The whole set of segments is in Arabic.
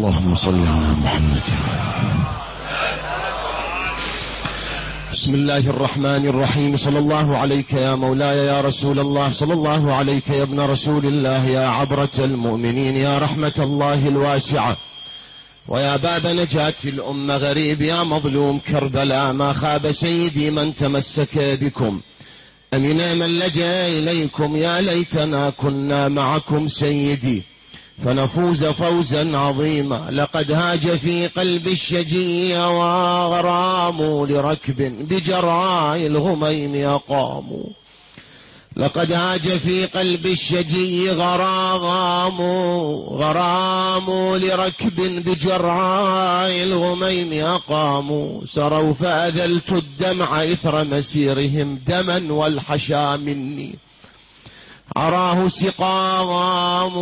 اللهم صل على محمد. بسم الله الرحمن الرحيم. صلى الله عليك يا مولاي يا رسول الله، صلى الله عليك يا ابن رسول الله، يا عبرة المؤمنين، يا رحمة الله الواسعة، ويا باب نجاة الأمة، غريب يا مظلوم كربلاء، ما خاب سيدي من تمسك بكم، أمنا من لجأ إليكم، يا ليتنا كنا معكم سيدي فنفوز فوزا عظيما. لقد هاج في قلب الشجي وغرام لركب بجراء الغميم أقاموا. لقد هاج في قلب الشجي غرام لركب بجراء الغميم أقاموا. سروا فأذلت الدمع إثر مسيرهم دما والحشا مني أراه سقام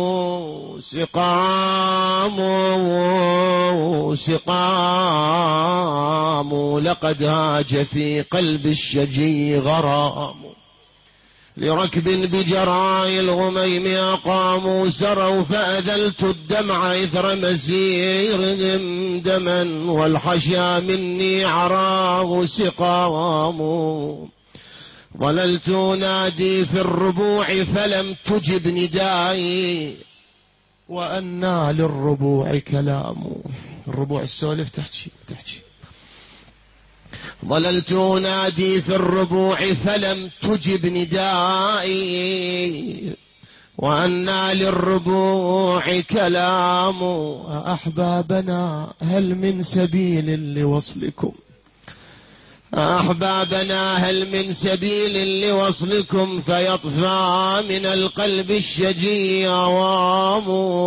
لقد هاج في قلب الشجي غرام لركب بجراء الغميم أقاموا. سروا فأذلت الدمع إثر مسيرهم دما والحشا مني عراه سقام. ظللت نادي في الربوع فلم تجب ندائي وأنى للربوع كلام. الربوع السولف تحكي. ظللت نادي في الربوع فلم تجب ندائي وأنى للربوع كلام. أحبابنا هل من سبيل لوصلكم، أحبابنا هل من سبيل لوصلكم، فيطفى من القلب الشجي عوام.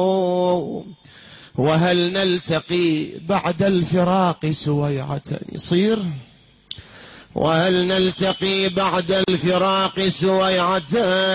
وهل نلتقي بعد الفراق سويعة يصير، وهل نلتقي بعد الفراق سويعة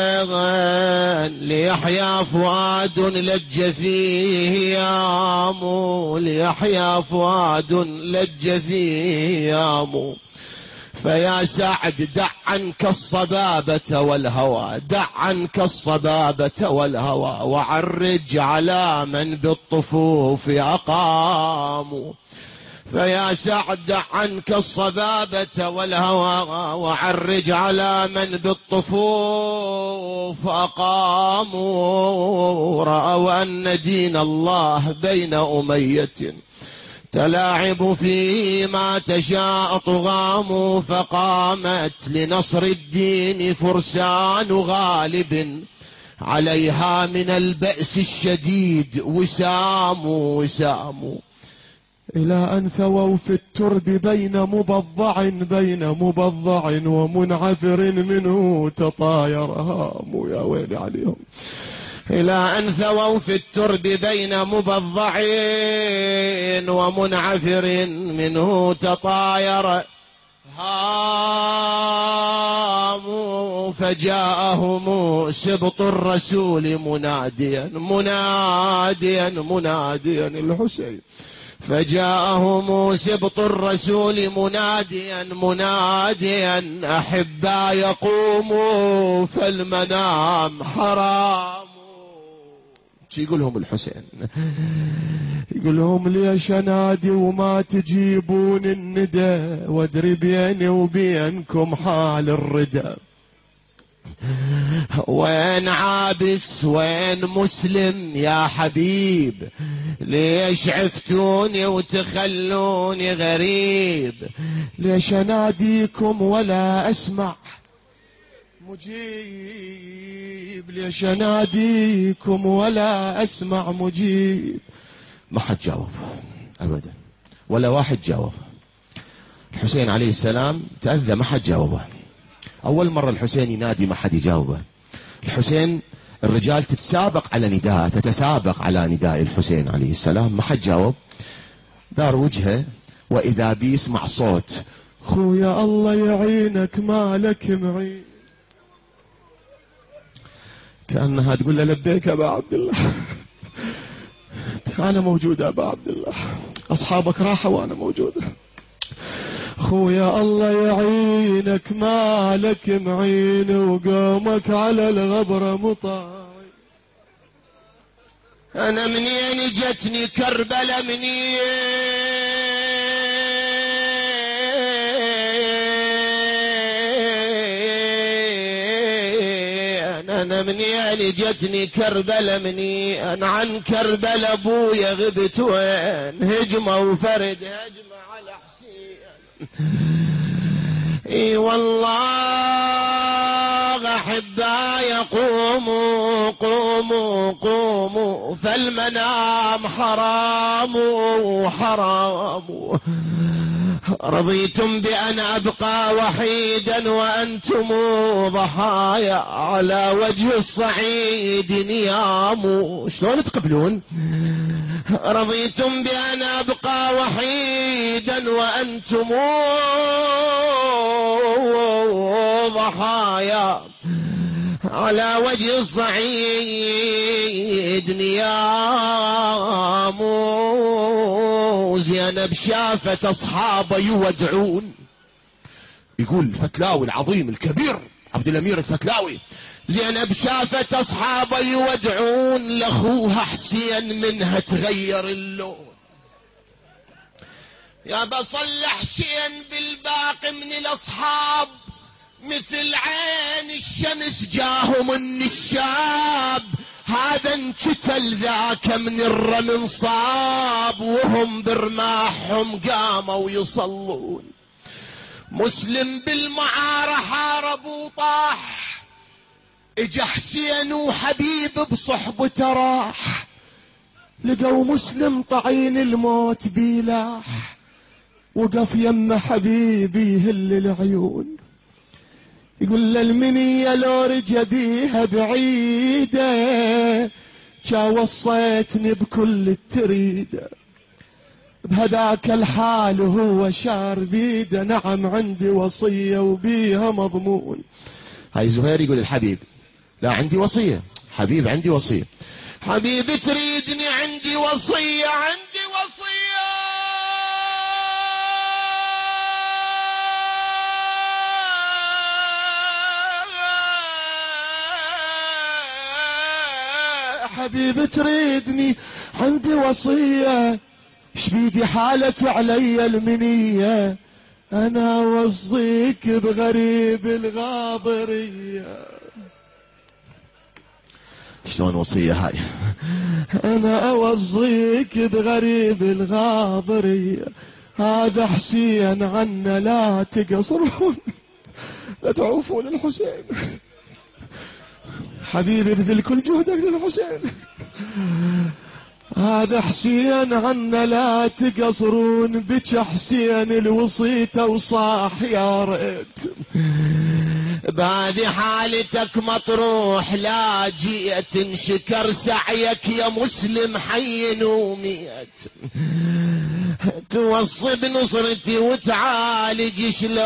ليحيا فؤاد لج فيه يام. ليحيا فؤاد لج فيه يام. فيا سعد دع عنك الصبابة والهوى، دع عنك الصبابة والهوى، وعرج على من بالطفوف أقاموا. فيا سعد دع عنك الصبابة والهوى، وعرج على من بالطفوف أقاموا. رأوا أن دين الله بين أمية تلاعب فيما تشاء طغام. فقامت لنصر الدين فرسان غالب عليها من البأس الشديد وسام. إلى أن ثووا في الترب بين مبضع ومنعثر منه تطاير هام. يا ويلي عليهم. إلى أن ثووا في الترب بين مبضع ومنعثر منه تطاير هام. فجاءهم سبط الرسول مناديا الحسين. فجاءهم سبط الرسول مناديا أحبا يقوموا فالمنام حرام. يقول لهم الحسين، يقول لهم ليش انادي وما تجيبون الندى، وادري بيني وبينكم حال الردى. وين عابس وين مسلم يا حبيب، ليش عفتوني وتخلوني غريب. ليش اناديكم ولا اسمع مجيب، ليش اناديكم ولا اسمع مجيب. ما حد جاوب ابدا، ولا واحد جاوب. الحسين عليه السلام تأذى، ما حد جاوبه. اول مرة الحسين ينادي ما حد يجاوبه. الحسين الرجال تتسابق على نداء الحسين عليه السلام، ما حد جاوب. دار وجهه واذا بيسمع صوت خويا الله يعينك مالك معين. كأنها تقول له لبيك أبا عبد الله، أنا موجودة أبا عبد الله، أصحابك راحوا وأنا موجودة. خويا الله يعينك مالك معين، وقومك على الغبرة مطاعي. أنا منين جتني كربلة منين، أنا منين جتني كربلة منين، عن كربلة أبويا غبت وين، هجمة وفرد هجمة على حسين. اي والله أحبايا قوموا قوموا قوموا، فالمنام حرام حرام. رضيتم بأن أبقى وحيدا وأنتم ضحايا، على وجه الصعيد نيام. شلون تقبلون؟ رضيتم بأن أبقى وحيدا وأنتم ضحايا، على وجه الصعيد نيام. زينب شافت أصحابه يودعون، يقول الفتلاوي العظيم الكبير عبد الأمير الفتلاوي، زينب شافت أصحابه يودعون لأخوها حسين، منها تغير اللون. يا بصل حسين بالباقي من الأصحاب، مثل عين الشمس جاهم النشاب، هذا انقتل ذاك من الرمل صاب، وهم برماحهم قاموا يصلون. مسلم بالمعارة حارب وطاح، اجا حسين وحبيب بصحبته راح، لقوا مسلم طعين الموت بيلاح، وقف يم حبيبي يهل العيون، يقول للمنية لو رجى بيها بعيدة، جا وصيتني بكل التريدة، بهداك الحال وهو شار بيده، نعم عندي وصية وبيها مضمون. هاي زهير يقول الحبيب لا عندي وصية، حبيب عندي وصية، حبيب تريدني عندي وصية، عندي وصية. حبيب تريدني عندي وصية، شبيدي حالت علي المنية، أنا أوصيك بغريب الغاضرية. شلون وصية هاي؟ أنا أوصيك بغريب الغاضرية، هذا حسين عنا لا تقصرون، لا تعوفون الحسين، حبيبي بذل كل جهدك للحسين، هذا حسين عنا لا تقصرون، بك حسين الوصيته وصاح يا ريت، بعد حالتك مطروح لا جيت، انشكر سعيك يا مسلم حي وميت، توصي بنصرتي وتعالج شلون،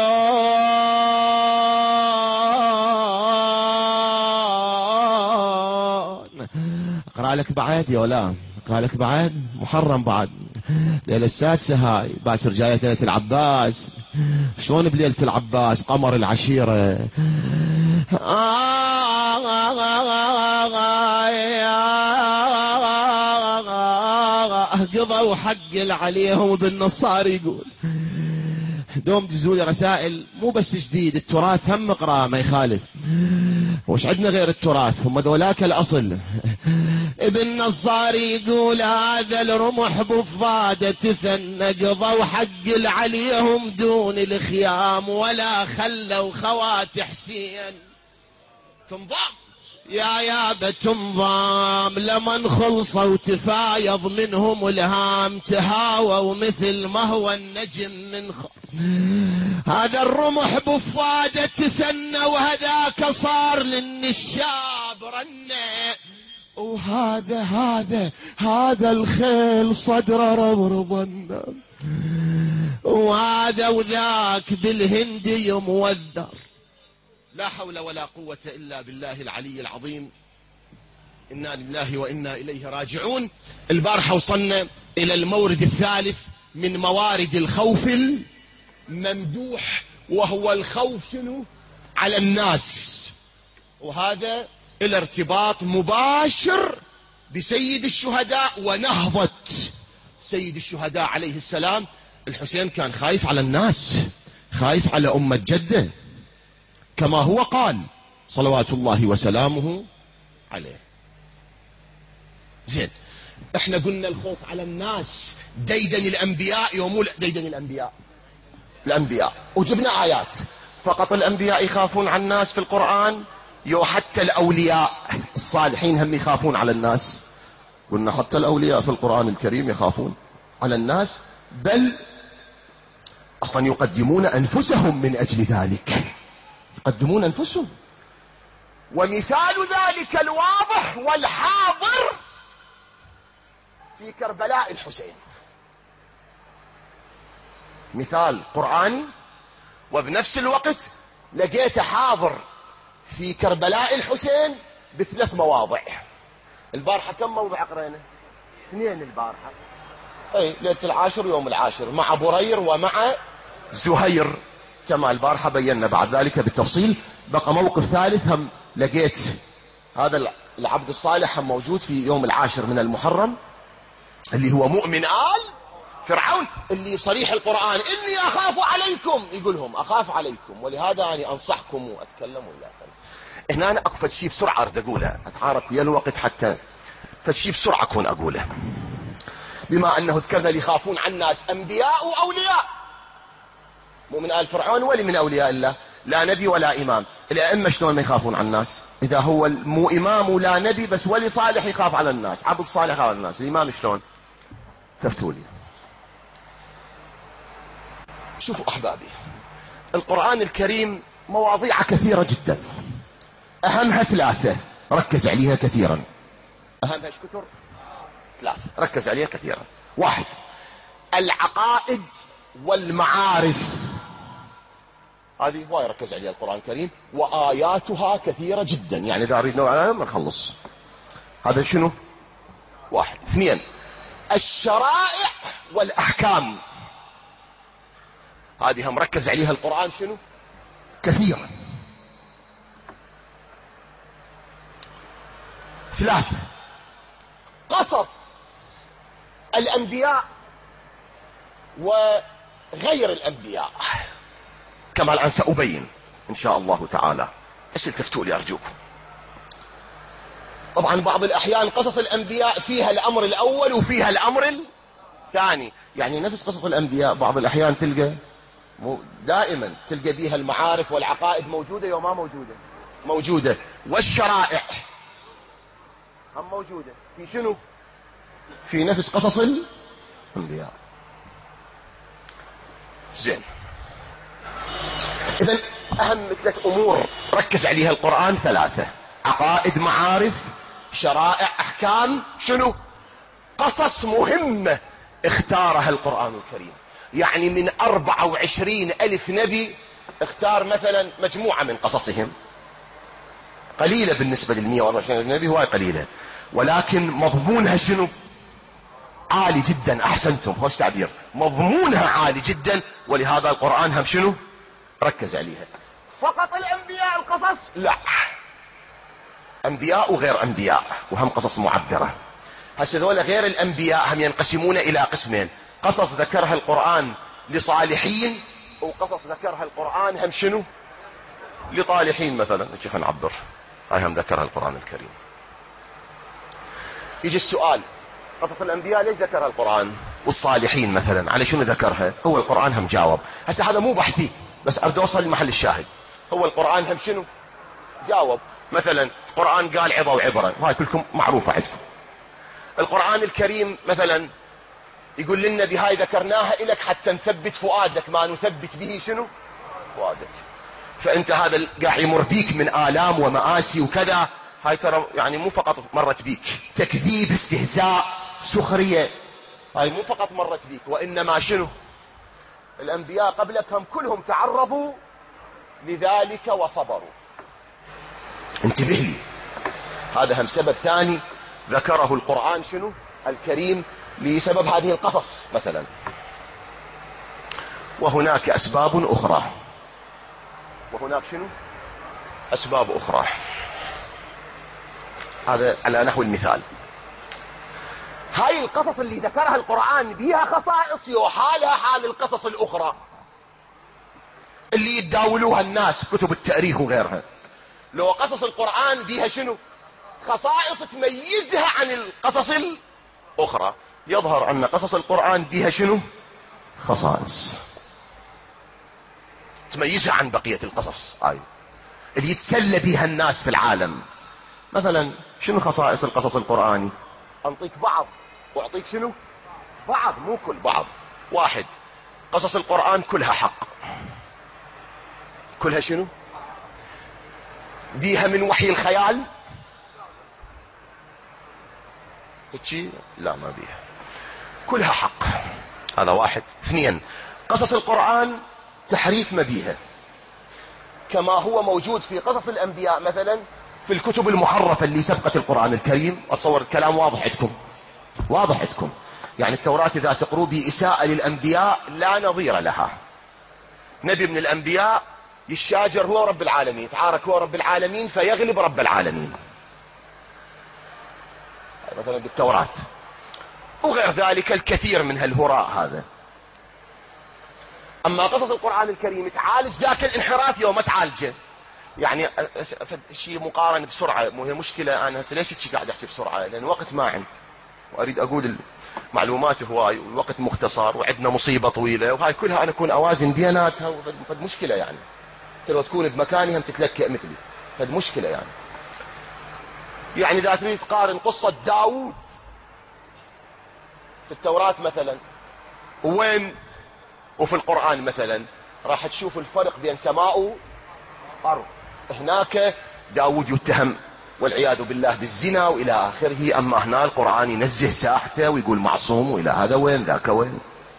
اقرأ لك بعد يا ولا اقرأ لك بعد محرم بعد ليلة السادسة هاي، باكر جاية ليلة العباس، شلون بليلة العباس قمر العشيرة قضوا حق عليهم بالنصار. يقول دوم تزولي رسائل مو بس جديد، التراث هم اقرأ ما يخالف، وش عندنا غير التراث، هم ذولاك الأصل. ابن نصار يقول هذا الرمح بفادة تثنى، قضوا حق عليهم دون الخيام، ولا خلوا خوات حسين تنضم يا يابا تنضام، لمن خلصوا وتفايض منهم الهام، تهاووا مثل ما هو النجم من هذا الرمح بفادة تثنى، وهذاك صار للنشاب رنة، وهذا الخيل صدر رضنا، وهذا وذاك بالهندي موذر. لا حول ولا قوة إلا بالله العلي العظيم، إنا لله وإنا إليه راجعون. البارحة وصلنا إلى المورد الثالث من موارد الخوف الممدوح، وهو الخوف على الناس، وهذا الارتباط مباشر بسيد الشهداء ونهضة سيد الشهداء عليه السلام. الحسين كان خايف على الناس، خايف على أمة جده، كما هو قال صلوات الله وسلامه عليه. زين، احنا قلنا الخوف على الناس ديدن الأنبياء يومول ديدن الأنبياء وجبنا آيات. فقط الأنبياء يخافون على الناس في القرآن؟ حتى الأولياء الصالحين هم يخافون على الناس. قلنا حتى الأولياء في القرآن الكريم يخافون على الناس، بل أصلا يقدمون أنفسهم من أجل ذلك، يقدمون أنفسهم. ومثال ذلك الواضح والحاضر في كربلاء الحسين، مثال قرآني وبنفس الوقت لقيته حاضر في كربلاء الحسين ب3 مواضع. البارحة كم موضع قرينا؟ 2 البارحة، ليلة العاشر يوم العاشر مع برير ومع زهير، كما البارحة بينا بعد ذلك بالتفصيل. بقى موقف ثالث هم لقيت هذا العبد الصالح هم موجود في يوم العاشر من المحرم، اللي هو مؤمن آل فرعون، اللي صريح القرآن إني أخاف عليكم، يقولهم أخاف عليكم، ولهذا أنا أنصحكم وأتكلم ولا هنا أنا أكفت شيء بسرعة أرد أقوله، أتعارك ويا الوقت حتى فشي بسرعة أكون أقوله. بما أنه ذكرنا اللي يخافون عن الناس أنبياء وأولياء. مؤمن آل فرعون ولي من أولياء الله، لا نبي ولا إمام. الأئمة شلون ما يخافون عن الناس؟ إذا هو مو إمام ولا نبي بس ولي صالح يخاف على الناس، عبد صالح يخاف على الناس، الإمام شلون؟ تفتولي. شوفوا أحبابي، القرآن الكريم مواضيع كثيرة جدا، أهمها 3 ركز عليها كثيرا. أهمها ايش كثر؟ 3 ركز عليها كثيرا. 1 العقائد والمعارف، هذه هواي ركز عليها القرآن الكريم، وآياتها كثيرة جدا، يعني إذا أريد نوعا ما نخلص. هذا شنو؟ 1. 2 الشرائع والأحكام، هذه هم ركز عليها القرآن شنو؟ كثيرا. 3 قصص الأنبياء وغير الأنبياء، كما الآن سأبين إن شاء الله تعالى. بس التفتوا لي أرجوكم. طبعا بعض الأحيان قصص الأنبياء فيها الأمر الأول وفيها الأمر الثاني، يعني نفس قصص الأنبياء بعض الأحيان تلقى دائما تلقى بيها المعارف والعقائد موجودة يوم ما موجودة، والشرائع هم موجودة في شنو؟ في نفس قصص الأنبياء. زين، إذن أهم 3 أمور ركز عليها القرآن 3: عقائد، معارف، شرائع، أحكام. شنو؟ قصص مهمة اختارها القرآن الكريم، يعني من 24,000 نبي اختار مثلا مجموعة من قصصهم، قليلة بالنسبة لل124 نبي، هواي قليلة، ولكن مضمونها شنو؟ عالي جدا. أحسنتم، خوش تعبير، مضمونها عالي جدا، ولهذا القرآن هم شنو؟ ركز عليها. فقط الأنبياء القصص؟ لا، أنبياء وغير أنبياء، وهم قصص معبرة. هسه ذولا غير الأنبياء هم ينقسمون إلى قسمين: قصص ذكرها القرآن لصالحين، وقصص ذكرها القرآن هم شنو؟ لطالحين. مثلا كيف نعبر؟ هاي هم ذكرها القرآن الكريم. يجي السؤال: قصص الأنبياء ليش ذكرها القرآن؟ والصالحين مثلا على شنو ذكرها؟ هو القرآن هم جاوب. هسه هذا مو بحثي، بس أريد أوصل لمحل الشاهد. هو القرآن هم شنو؟ جاوب. مثلا القرآن قال عظة وعبرة، وهاي كلكم معروفة عندكم. القرآن الكريم مثلا يقول لنا بهاي ذكرناها إلك حتى نثبت فؤادك، ما نثبت به شنو؟ فؤادك. فأنت هذا قاعد يمر بيك من آلام ومآسي وكذا، هاي ترى يعني مو فقط مرت بيك تكذيب، استهزاء، سخرية، هاي مو فقط مرت بيك، وإنما شنو؟ الأنبياء قبلك هم كلهم تعرضوا لذلك وصبروا. انتبه لي، هذا هم سبب ثاني ذكره القرآن شنو؟ الكريم، لسبب هذه القصص مثلا. وهناك أسباب أخرى، وهناك شنو؟ أسباب أخرى. هذا على نحو المثال. هاي القصص اللي ذكرها القرآن بيها خصائص يحالها حال القصص الأخرى اللي يتداولوها الناس كتب التاريخ وغيرها. لو قصص القرآن بيها شنو؟ خصائص تميزها عن القصص الأخرى. يظهر أن قصص القرآن بيها شنو؟ خصائص تميزها عن بقية القصص اللي يتسلى بها الناس في العالم. مثلا شنو خصائص القصص القرآني؟ أنطيك بعض وأعطيك شنو؟ بعض، مو كل بعض. واحد، قصص القرآن كلها حق. كلها شنو؟ بيها من وحي الخيال؟ هيك لا، ما بيها، كلها حق. هذا واحد. اثنين، قصص القرآن تحريف ما بيها، كما هو موجود في قصص الأنبياء مثلا في الكتب المحرفة اللي سبقت القرآن الكريم. أتصور الكلام واضح عندكم، واضح عندكم. يعني التوراة إذا تقروا بإساءة للأنبياء لا نظير لها. نبي من الأنبياء يشاجر هو رب العالمين، يتعارك هو رب العالمين فيغلب رب العالمين، مثلا بالتوراة. وغير ذلك الكثير من هالهراء هذا. أما قصص القرآن الكريم تعالج ذاك الانحراف يوم ما تعالجه. يعني شيء مقارن بسرعة، هي مشكلة. أنا هسه ليش قاعد أحكي بسرعة؟ لأن وقت ما عندي، وأريد أقول المعلومات هواي، والوقت مختصر، وعندنا مصيبة طويلة، وهاي كلها أنا أكون أوازن بيناتها. فد مشكلة يعني، أنت لو تكون بمكاني هم تتلكأ مثلي. فد مشكلة يعني إذا تريد تقارن قصة داوود في التوراة مثلا وين وفي القرآن مثلا، راح تشوف الفرق بين سماء وأرض. هناك داود يتهم والعياذ بالله بالزنا وإلى آخره، أما هنا القرآن ينزه ساحته ويقول معصوم، وإلى هذا وين ذاك وين.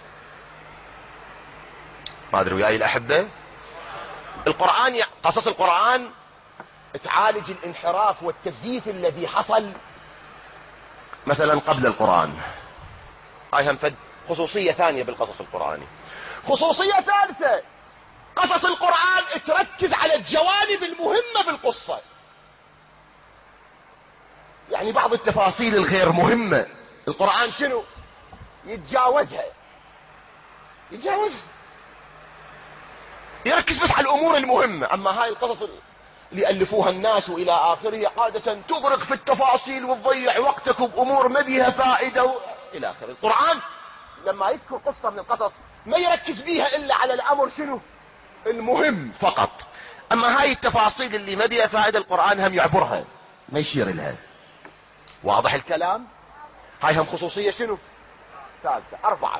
ما أدري وياي الأحبة. القرآن، قصص القرآن تعالج الانحراف والتزييف الذي حصل مثلا قبل القرآن. هاي هم خصوصية ثانية بالقصص القرآني. خصوصية ثالثة، قصص القرآن تركز على الجوانب المهمة بالقصة. يعني بعض التفاصيل الغير مهمة القرآن شنو؟ يتجاوزها، يركز بس على الأمور المهمة. أما هاي القصص اللي ألفوها الناس وإلى آخره عادة تغرق في التفاصيل وتضيع وقتك بأمور ما بيها فائدة إلى آخره. القرآن لما يذكر قصة من القصص ما يركز بيها إلا على الأمر شنو؟ المهم فقط. أما هاي التفاصيل اللي ما بيها فائدة القرآن هم يعبرها، ما يشير لها. واضح الكلام؟ هاي هم خصوصية شنو؟ ثالثة. أربعة،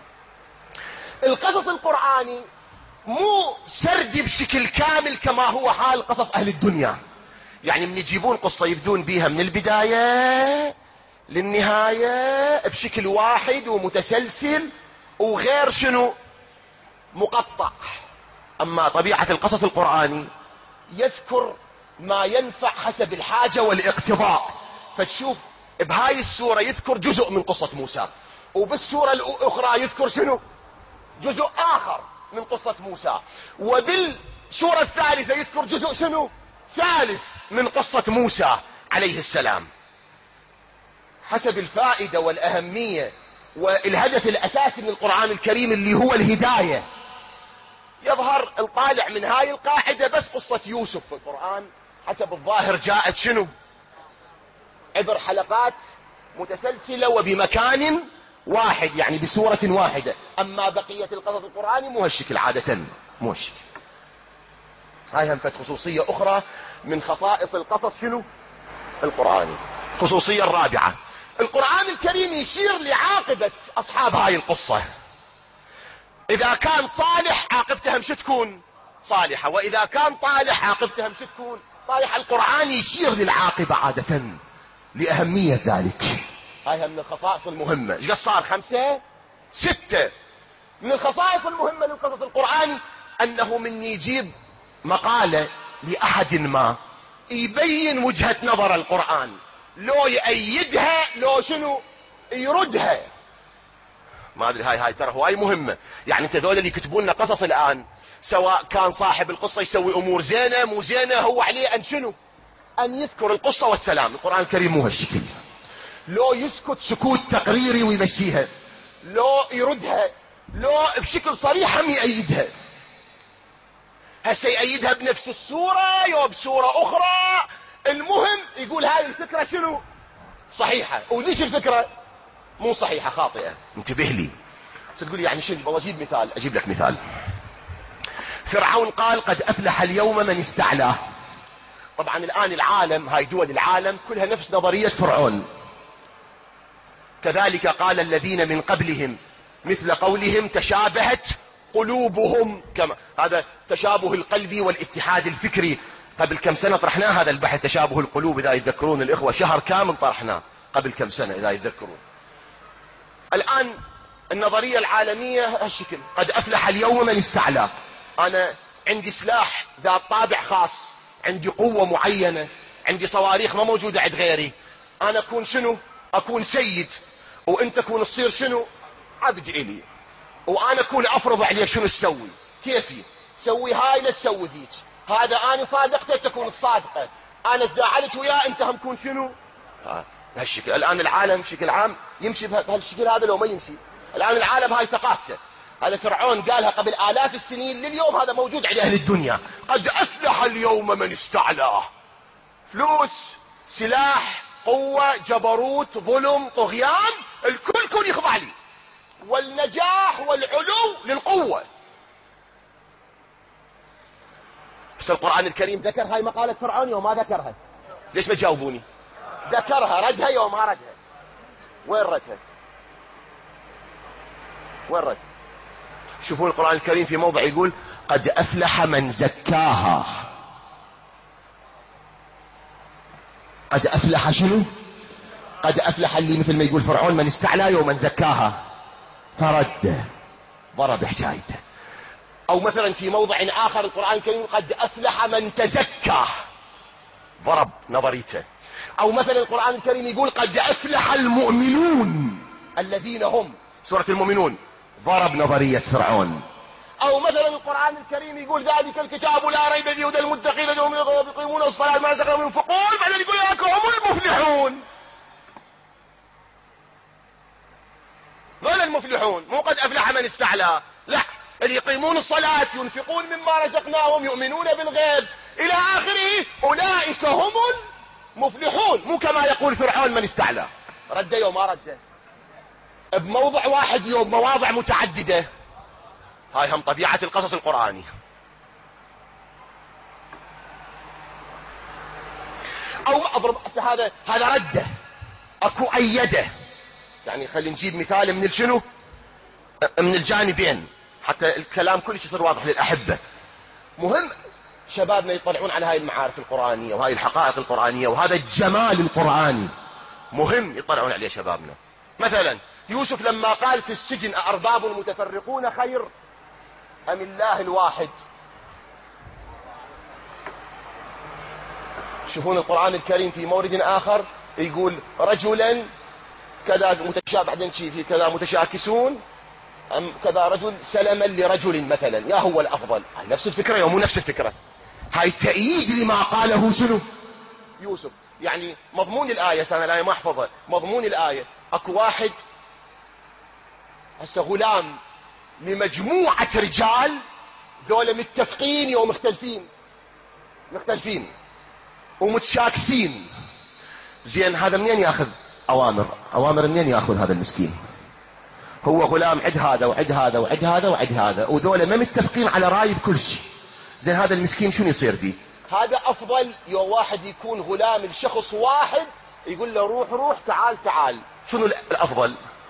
القصص القرآني مو سردي بشكل كامل كما هو حال قصص أهل الدنيا. يعني من يجيبون قصة يبدون بيها من البداية للنهاية بشكل واحد ومتسلسل وغير شنو؟ مقطع. أما طبيعة القصص القرآني يذكر ما ينفع حسب الحاجة والاقتضاء. فتشوف بهاي السورة يذكر جزء من قصة موسى، وبالسورة الأخرى يذكر شنو؟ جزء آخر من قصة موسى، وبالسورة الثالثة يذكر جزء شنو؟ ثالث من قصة موسى عليه السلام، حسب الفائدة والأهمية والهدف الأساسي من القرآن الكريم اللي هو الهداية. يظهر الطالع من هاي القاعدة بس قصة يوسف في القرآن حسب الظاهر جاءت شنو؟ عبر حلقات متسلسلة وبمكان واحد، يعني بسورة واحدة. أما بقية القصص القرآني مو هالشكل عادة، مو هالشكل. هاي هم خصوصية أخرى من خصائص القصص شنو؟ القرآني. خصوصية الرابعة، القرآن الكريم يشير لعاقبة أصحاب هاي القصة. إذا كان صالح عاقبتهم شو تكون؟ صالحة. وإذا كان طالح عاقبتهم شو تكون؟ طالحة. القرآن يشير للعاقبة عادة لأهمية ذلك. هاي من الخصائص المهمة. ايش قد صار؟ 5 6 من الخصائص المهمة للقصص القرآني أنه من يجيب مقالة لأحد ما يبين وجهة نظر القرآن، لو يأيدها لو شنو يردها. ما أدري، هاي ترى هواي مهمة. يعني انت ذول اللي يكتبون لنا قصص الآن، سواء كان صاحب القصة يسوي أمور زينة مو زينة، هو عليه أن شنو؟ أن يذكر القصة والسلام. القرآن الكريم مو هالشكل. لو يسكت سكوت تقريري ويمشيها، لو يردها، لو بشكل صريح هم يأيدها. هسه يأيدها بنفس الصورة يو بصورة أخرى، المهم يقول هاي الفكرة شنو؟ صحيحة، وذيك الفكرة مو صحيحة، خاطئة. انتبه لي. تقول يعني شنو؟ والله اجيب مثال، اجيب لك مثال. فرعون قال قد أفلح اليوم من استعلاه. طبعا الآن العالم، هاي دول العالم كلها نفس نظرية فرعون. كذلك قال الذين من قبلهم مثل قولهم تشابهت قلوبهم، كما هذا تشابه القلبي والاتحاد الفكري. قبل كم سنة طرحناه هذا البحث، تشابه القلوب، إذا يتذكرون الإخوة، شهر كامل طرحناه قبل كم سنة إذا يتذكرون. الآن النظرية العالمية هالشكل، قد أفلح اليوم من استعلاه. أنا عندي سلاح ذات طابع خاص، عندي قوة معينة، عندي صواريخ ما موجودة عند غيري. أنا أكون شنو؟ أكون سيد، وأنت تكون تصير شنو؟ عبد إلي. وأنا أكون أفرض عليك شنو تسوي، كيفي، سوي هاي لا تسوي ذيك. هذا أنا صادقته تكون الصادقة، أنا زعلت وياه أنت هم تكون شنو؟ بهالشكل. الآن العالم بشكل عام يمشي بهالشكل هذا لو ما يمشي. الآن العالم هاي ثقافته. هذا فرعون قالها قبل آلاف السنين، لليوم هذا موجود عند أهل الدنيا. قد أفلح اليوم من استعلاه. فلوس، سلاح، قوة، جبروت، ظلم، طغيان، الكل كون يخضع لي، والنجاح والعلو للقوة. بس القرآن الكريم ذكر هاي مقالة فرعون يوم ما ذكرها؟ ليش ما تجاوبوني؟ ذكرها، ردها يوم ما ردها؟ وين ردها؟ وين ردها؟ شوفون القرآن الكريم في موضع يقول قد أفلح من زكاها. قد أفلح شنو؟ قد أفلح اللي مثل ما يقول فرعون من استعلى ومن زكاها فرد، ضرب حجايته. أو مثلا في موضع آخر القرآن الكريم قد أفلح من تزكى، ضرب نظريته. أو مثلا القرآن الكريم يقول قد أفلح المؤمنون الذين هم سورة المؤمنون، ضرب نظرية فرعون. أو مثلا القرآن الكريم يقول ذلك الكتاب لا ريب فيه هدى للمتقين الذين يقيمون الصلاة ما رزقناهم ينفقون، بعدين يقول لك هم المفلحون. من المفلحون؟ مو قد أفلح من استعلى، لا، اللي يقيمون الصلاة، ينفقون مما رزقناهم، يؤمنون بالغيب إلى آخره، أولئك هم المفلحون. مو كما يقول فرعون من استعلى. رد يوم ما رد بموضع واحد يوم مواضع متعددة. هاي هم طبيعة القصص القرآني. أو أضرب هذا رده، أكو أيده. يعني خلينا نجيب مثال من الشنو؟ من الجانبين حتى الكلام كلش يصير واضح للأحبة. مهم شبابنا يطلعون على هاي المعارف القرآنية وهاي الحقائق القرآنية وهذا الجمال القرآني، مهم يطلعون عليه شبابنا. مثلا يوسف لما قال في السجن أأرباب متفرقون خير أم الله الواحد؟ شوفون القرآن الكريم في مورد آخر يقول رجلا كذا متشابه، بعدين في كذا متشاكسون، أم كذا رجل سلما لرجل مثلا، يا هو الأفضل. هاي نفس الفكرة يوم مو نفس الفكرة. هاي تأييد لما قاله شنو؟ يوسف. يعني مضمون الآية، سنة الآية ما أحفظها، مضمون الآية أكو واحد هسه غلام لمجموعة رجال ذولا متفقين يوم مختلفين ومتشاكسين. زين هذا منين ياخذ أوامر منين ياخذ هذا المسكين؟ هو غلام عد هذا وعد هذا وعد هذا وعد هذا، وذولا ما متفقين على رأي بكل شيء. زين هذا المسكين شنو يصير فيه؟ هذا أفضل يوم واحد يكون غلام لشخص واحد يقول له روح تعال. شنو الأفضل؟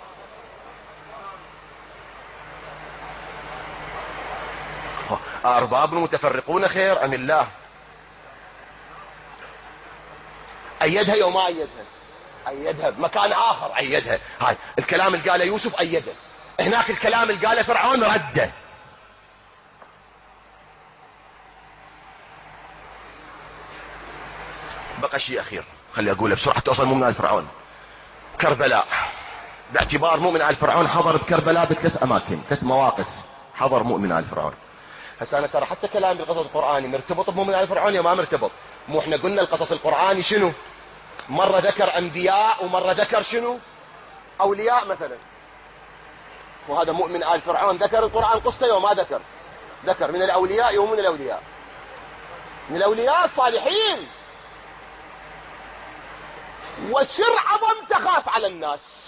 أرباب متفرقون خير أم الله؟ أيدها يوم ما أيدها بمكان آخر، أيدها. هاي الكلام اللي قاله يوسف أيده، هناك الكلام اللي قاله فرعون رده. بقى شيء أخير خلي أقوله بسرعة توصل مو من آل فرعون. كربلاء، باعتبار مؤمن آل فرعون حضر بكربلاء بثلاث أماكن، 3 مواقف حضر مؤمن آل فرعون. هسه أنا ترى حتى كلام بالقصص القرآني مرتبط بمؤمن آل فرعون يا ما مرتبط؟ مو احنا قلنا القصص القرآني شنو؟ مرة ذكر أنبياء ومرة ذكر شنو؟ أولياء مثلا. وهذا مؤمن آل فرعون ذكر القرآن قصته وما ذكر من الأولياء ومن الأولياء، من الأولياء الصالحين. وسر عظم تخاف على الناس،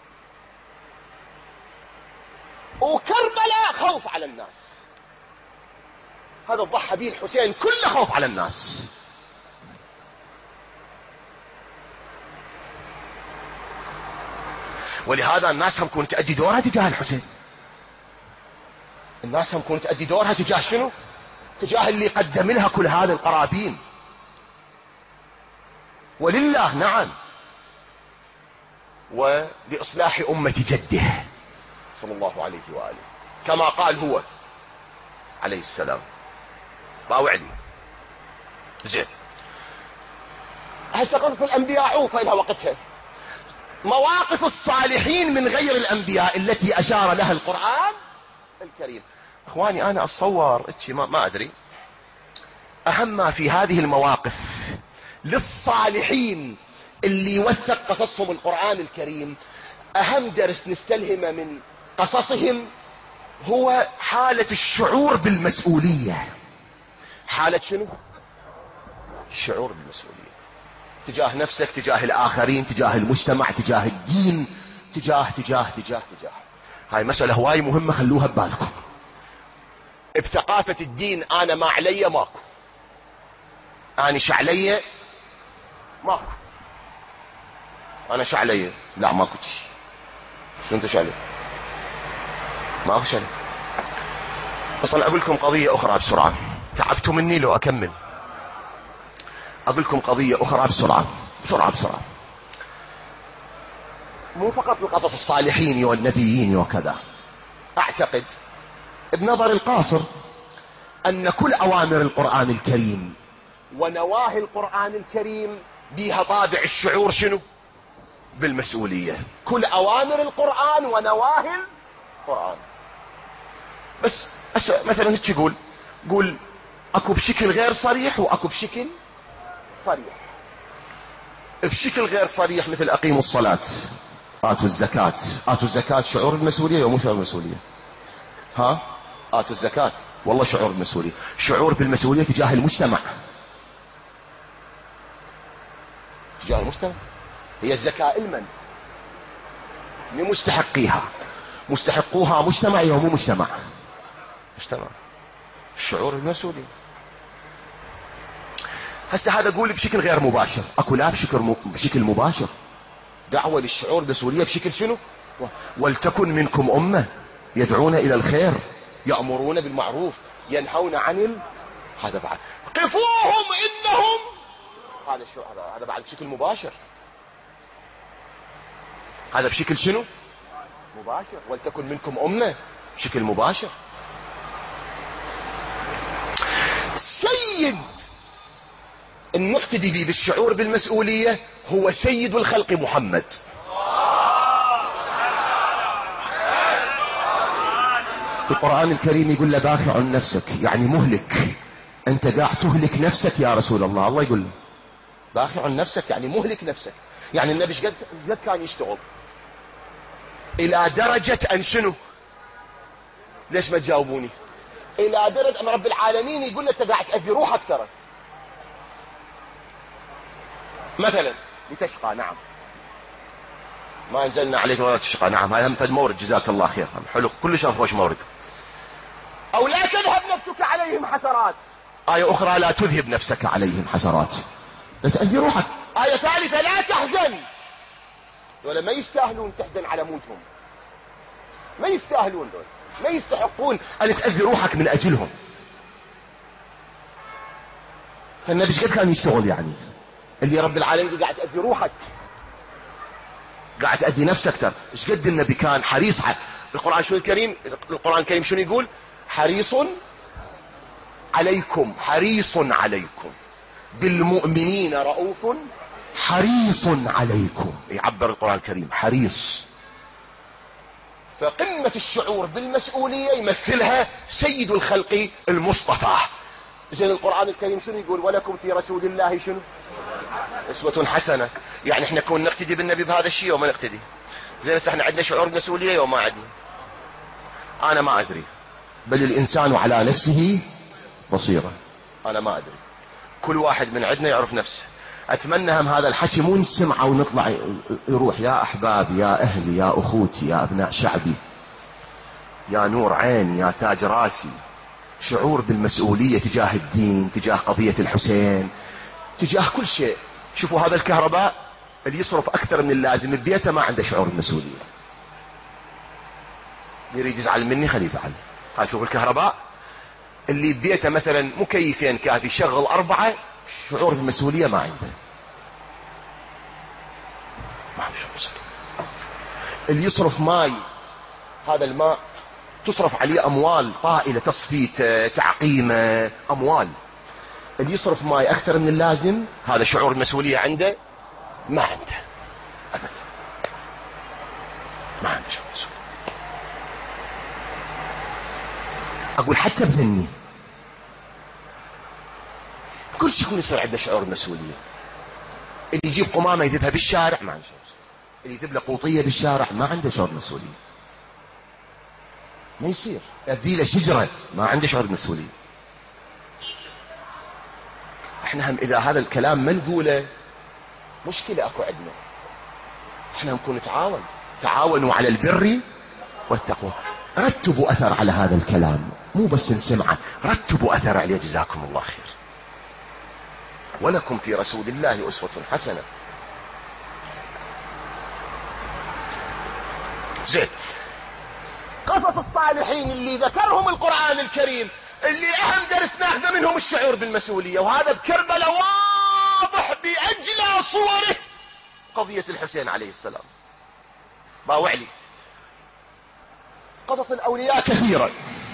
وكربلاء خوف على الناس. هذا ضحى به الحسين كله خوف على الناس. ولهذا الناس هم كنت تؤدي دورها تجاه الحسين، الناس هم كنت تؤدي دورها تجاه شنو؟ تجاه اللي قدم لها كل هذه القرابين. ولله نعم، ولإصلاح أمة جده صلى الله عليه وآله، كما قال هو عليه السلام. راوعني زين. هسه قصص الأنبياء عوفة لها وقتها. مواقف الصالحين من غير الأنبياء التي أشار لها القرآن الكريم. أخواني أنا أتصور ما أدري، أهم ما في هذه المواقف للصالحين اللي يوثق قصصهم القرآن الكريم، أهم درس نستلهمه من قصصهم هو حالة الشعور بالمسؤولية. حالة شنو؟ الشعور بالمسؤولية تجاه نفسك، تجاه الآخرين، تجاه المجتمع، تجاه الدين، تجاه. هاي مسألة هواي مهمة، خلوها ببالكم. بثقافة الدين أنا ما علي ماكو، أنا شعلي ماكو، أنا شعلي لا ماكو شيء. شو أنت شعلي؟ ماكو شيء. بس أنا أقول لكم قضية أخرى بسرعة، تعبتوا مني لو أكمل. أقول لكم قضية أخرى بسرعة. مو فقط في قصص الصالحين والنبيين وكذا. أعتقد بنظر القاصر أن كل أوامر القرآن الكريم ونواهي القرآن الكريم بها طابع الشعور شنو؟ بالمسؤولية. كل أوامر القرآن ونواهي القرآن. بس مثلا هيك قول أكو بشكل غير صريح وأكو بشكل صريح. بشكل غير صريح مثل أقيموا الصلاة، آتوا الزكاة شعور المسؤولية ومو شعور المسؤولية؟ آتوا الزكاة والله شعور بالمسؤولية، شعور بالمسؤولية تجاه المجتمع. هي الزكاة لمستحقيها، مستحقوها مجتمعي ومو مجتمع. الشعور بالمسؤولية. هسه هذا اقول بشكل غير مباشر، اكو لا بشكل مباشر دعوة للشعور بالمسؤولية بشكل شنو؟ ولتكن منكم أمة يدعون إلى الخير يأمرون بالمعروف ينهون عن هذا بعد قفوهم إنهم، هذا بعد بشكل مباشر. هذا بشكل شنو؟ مباشر. ولتكن منكم أمة بشكل مباشر. سيد المقتدي بالشعور بالمسؤولية هو سيد الخلق محمد. القرآن الكريم يقول له باخع نفسك، يعني مهلك، أنت قاعد تهلك نفسك يا رسول الله. الله يقول له باخع نفسك يعني مهلك نفسك. يعني النبي قد كان يشتغل إلى درجة أن شنو؟ ليش ما تجاوبوني؟ إلى درجة أن رب العالمين يقول له أنت قاعد تأذي روحك ترى. مثلا لتشقى، نعم ما انزلنا عليك ولا تشقى، نعم هاي هم فد مورد، جزاك الله خير، حلو كلش خوش مورد. او لا تذهب نفسك عليهم حسرات، آية اخرى لا تذهب نفسك عليهم حسرات، لا تأذي روحك. آية ثالثة لا تحزن، ولا ما يستاهلون تحزن على موتهم، ما يستاهلون دول، ما يستحقون ان تأذي روحك من اجلهم. فالنبي ايش قد كان يشتغل يعني؟ اللي رب العالمين قاعد تأذي روحك، قاعد تأذي نفسك ترى. ايش قد النبي كان حريص القرآن شنو الكريم؟ القرآن الكريم شنو يقول؟ حريص عليكم، حريص عليكم بالمؤمنين رؤوف حريص عليكم، يعبر القرآن الكريم حريص. فقمة الشعور بالمسؤولية يمثلها سيد الخلق المصطفى. زين القرآن الكريم شنو يقول؟ ولكم في رسول الله شنو؟ أسوة حسنة. يعني احنا كون نقتدي بالنبي بهذا الشيء وما نقتدي. زين هسه احنا عندنا شعور بمسؤولية وما عندنا؟ أنا ما أدري، بل الإنسان على نفسه بصيرة. أنا ما أدري، كل واحد من عندنا يعرف نفسه. أتمنى هم هذا الحكي مو نسمعه ونطلع يروح. يا أحبابي، يا أهلي، يا أخوتي، يا أبناء شعبي، يا نور عيني، يا تاج راسي، شعور بالمسؤولية تجاه الدين، تجاه قضية الحسين، تجاه كل شيء. شوفوا هذا الكهرباء اللي يصرف أكثر من اللازم ببيته ما عنده شعور بالمسؤولية. يريد يزعل مني خليه يزعل. قال شوف الكهرباء اللي ببيته مثلا مكيفين كافي شغل 4، شعور بالمسؤولية ما عنده. ما عنده شعور بالمسؤولية. اللي يصرف ماي، هذا الماء تصرف عليه أموال طائلة، تصفيته، تعقيمه، أموال. اللي يصرف ماي أكثر من اللازم، هذا شعور المسؤولية عنده ما عنده أبدا. ما عنده شعور المسؤولية. أقول حتى بذني كل شيء يكون يصير عنده شعور المسؤولية. اللي يجيب قمامة يذبها بالشارع ما عنده شعور مسؤولية. اللي يذب له قوطية بالشارع ما عنده شعور مسؤولية. ما يصير. يذي له شجرة ما عنده شعور بالمسؤولية. احنا هم إذا هذا الكلام ما نقوله مشكلة أكو عندنا. احنا نكون نتعاون. تعاونوا على البر والتقوى. رتبوا أثر على هذا الكلام، مو بس نسمعه، رتبوا أثر عليه. جزاكم الله خير. ولكم في رسول الله أسوة حسنة. زين، قصص الصالحين اللي ذكرهم القرآن الكريم، اللي أهم درس ناخذه منهم الشعور بالمسؤولية، وهذا بكربلاء واضح بأجلى صوره. قضية الحسين عليه السلام باوعلي. قصص الأولياء كثيرة،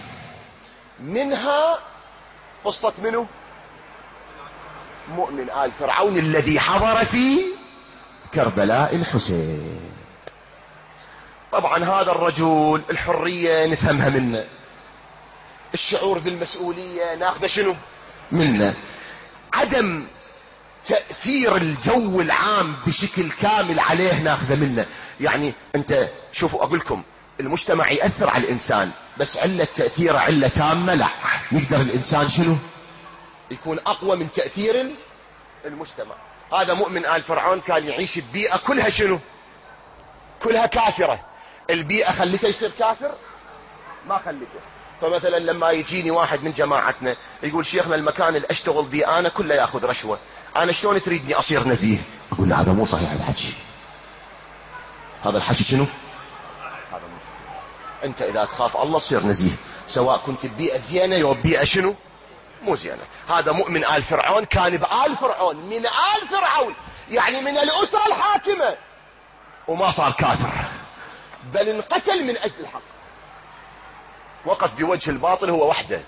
منها قصة منه؟ مؤمن آل فرعون الذي حضر في كربلاء الحسين. طبعا هذا الرجل الحرية نفهمها منه، الشعور بالمسؤولية ناخذه شنو منه، عدم تأثير الجو العام بشكل كامل عليه ناخذه منه. يعني انت شوفوا اقول لكم، المجتمع يأثر على الإنسان، بس علة تأثيره علة تامة لا. يقدر الإنسان شنو يكون أقوى من تأثير المجتمع. هذا مؤمن آل فرعون كان يعيش ببيئة كلها شنو؟ كلها كافرة. البيئة خلته يصير كافر؟ ما خلته. فمثلا لما يجيني واحد من جماعتنا يقول شيخنا المكان اللي أشتغل بيه أنا كله يأخذ رشوة، أنا شلون تريدني أصير نزيه؟ أقول له هذا مو صحيح الحكي. هذا الحكي شنو؟ انت اذا تخاف الله تصير نزيه، سواء كنت ببيئة زينة او ببيئة شنو مو زينة. هذا مؤمن آل فرعون كان بآل فرعون، من آل فرعون يعني من الأسرة الحاكمة، وما صار كافر، بل انقتل من أجل الحق. وقف بوجه الباطل هو وحده.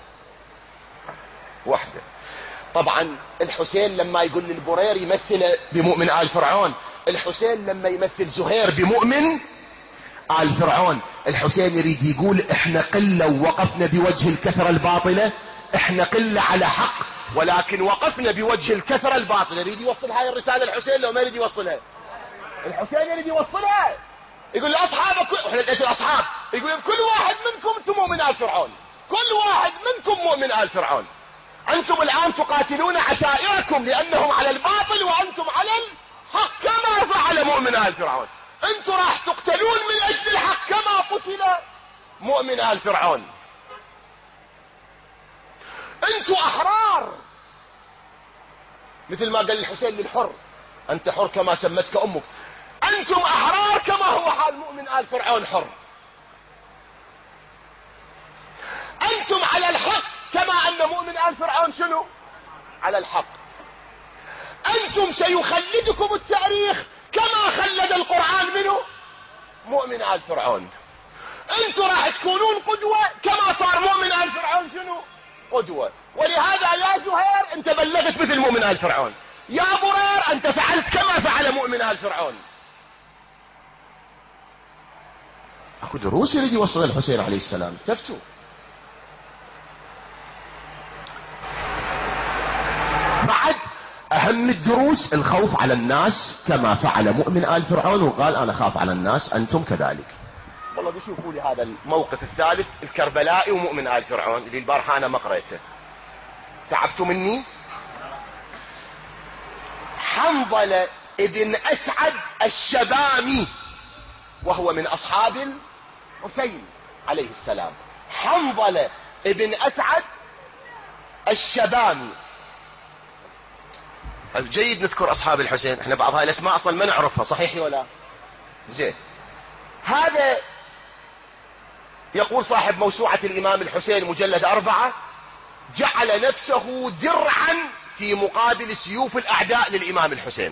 طبعا الحسين لما يقول للبرير يمثل بمؤمن آل فرعون، الحسين لما يمثل زهير بمؤمن آل فرعون، الحسين يريد يقول احنا قلة ووقفنا بوجه الكثرة الباطلة، احنا قلة على حق ولكن وقفنا بوجه الكثرة الباطلة. يريد يوصل هاي الرسالة الحسين لو ما يريد يوصلها؟ الحسين يريد يوصلها. يقول لأصحابه احنا لقيت الأصحاب يقول كل واحد منكم انتم مؤمن آل فرعون، كل واحد منكم مؤمن آل فرعون. انتم الآن تقاتلون عشائركم لأنهم على الباطل وأنتم على الحق كما فعل مؤمن آل فرعون. انتم راح تقتلون من اجل الحق كما قتل مؤمن آل فرعون. انتم احرار، مثل ما قال الحسين للحر انت حر كما سمتك امك. انتم احرار كما هو حال مؤمن آل فرعون حر. انتم على الحق كما ان مؤمن آل فرعون شنو على الحق. انتم سيخلدكم التاريخ كما خلد القرآن منه مؤمن آل فرعون. انتم راح تكونون قدوة كما صار مؤمن آل فرعون شنو قدوة. ولهذا يا زهير انت بلغت مثل مؤمن آل فرعون، يا برير انت فعلت كما فعل مؤمن آل فرعون. اكو دروس يريد يوصل الحسين عليه السلام. تفتوا بعد أهم الدروس الخوف على الناس كما فعل مؤمن آل فرعون، وقال أنا خاف على الناس أنتم كذلك. والله بيشوفوا لي هذا الموقف الثالث الكربلائي ومؤمن آل فرعون اللي البارحة أنا ما قريته. تعبتوا مني؟ حنظلة ابن أسعد الشبامي وهو من أصحاب الحسين عليه السلام. حنظلة ابن أسعد الشبامي. جيد نذكر أصحاب الحسين، احنا بعض هاي الأسماء أصلا ما نعرفها، صحيح ولا زين؟ هذا يقول صاحب موسوعة الإمام الحسين مجلد 4 جعل نفسه درعا في مقابل سيوف الأعداء للإمام الحسين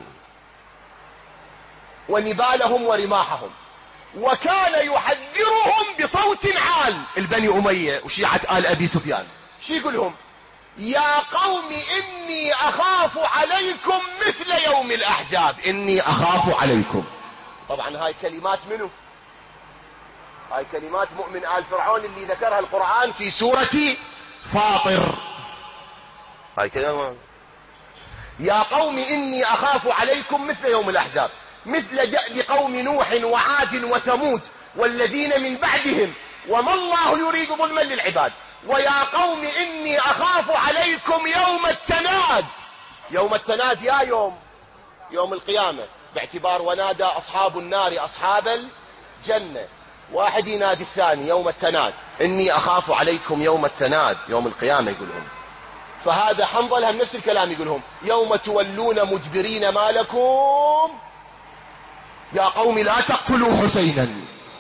ونبالهم ورماحهم، وكان يحذرهم بصوت عال. البني أمية وشيعة آل أبي سفيان شو يقولهم؟ يا قوم إني أخاف عليكم مثل يوم الأحزاب. إني أخاف عليكم. طبعا هاي كلمات منه؟ هاي كلمات مؤمن آل فرعون اللي ذكرها القرآن في سورة فاطر. هاي كلمات يا قوم إني أخاف عليكم مثل يوم الأحزاب مثل دأب قوم نوح وعاد وثمود والذين من بعدهم وما الله يريد ظلما للعباد. ويا قوم إني أخاف عليكم يوم التناد. يوم التناد يا يوم القيامة، باعتبار ونادى أصحاب النار أصحاب الجنة، واحد ينادي الثاني يوم التناد. إني أخاف عليكم يوم التناد يوم القيامة يقولهم. فهذا حنظلة نفس الكلام يقولهم يوم تولون مدبرين ما لكم. يا قوم لا تقتلوا حسينا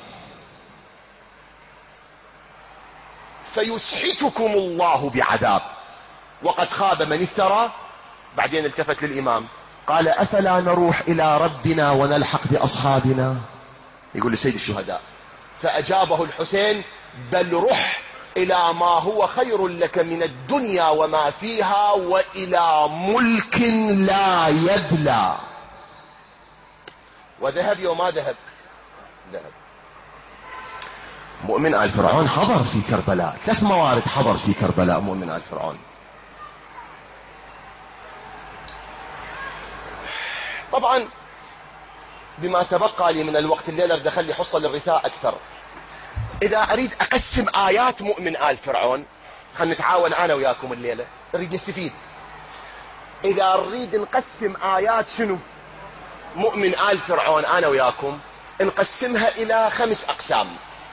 فيسحتكم الله بعذاب وقد خاب من افترى. بعدين التفت للإمام قال أفلا نروح إلى ربنا ونلحق بأصحابنا. يقول لسيد الشهداء فأجابه الحسين بل رح إلى ما هو خير لك من الدنيا وما فيها وإلى ملك لا يبلى. وذهب يوم ما ذهب ذهب. مؤمن آل فرعون حضر في كربلاء، 3 موارد حضر في كربلاء مؤمن آل فرعون. طبعا بما تبقى لي من الوقت الليلة بدي أخلي حصة للرثاء أكثر. إذا أريد أقسم آيات مؤمن آل فرعون، خلنا نتعاون أنا وياكم الليلة، نريد نستفيد. إذا نريد نقسم آيات شنو مؤمن آل فرعون أنا وياكم، نقسمها إلى 5 أقسام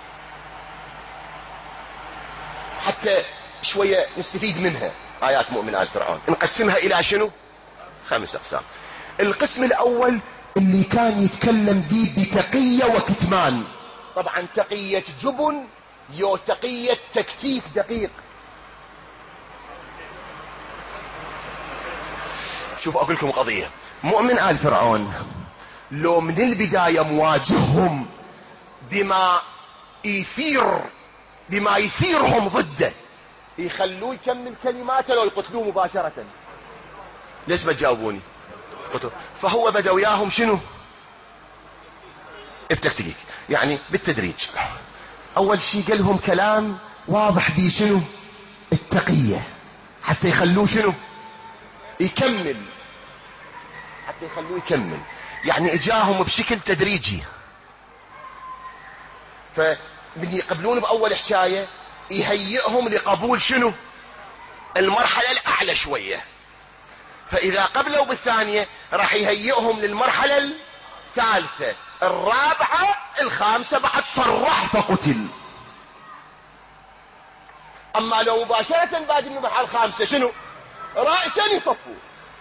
حتى شوية نستفيد منها. آيات مؤمن آل فرعون نقسمها إلى شنو 5 أقسام. القسم الأول اللي كان يتكلم به بتقية وكتمان. طبعا تقية جبن يو تقية تكتيك دقيق. شوف أقول لكم قضية. مؤمن آل فرعون لو من البداية مواجههم بما يثيرهم ضده، يخلوه يكمل كلماته لو يقتلوه مباشرة. ليش ما تجاوبوني؟ فهو بدأ وياهم شنو بتكتيك، يعني بالتدريج. أول شيء قال لهم كلام واضح بي شنو التقية حتى يخلوه شنو يكمل، حتى يخلوه يكمل. يعني اجاهم بشكل تدريجي. فمن يقبلون بأول حكاية يهيئهم لقبول شنو المرحلة الأعلى شوية. فإذا قبلوا بالثانية راح يهيئهم للمرحلة الثالثة الرابعة الخامسة، بعد صرح فقتل. أما لو مباشرة بعد المرحلة الخامسة شنو رأسا يصفوا.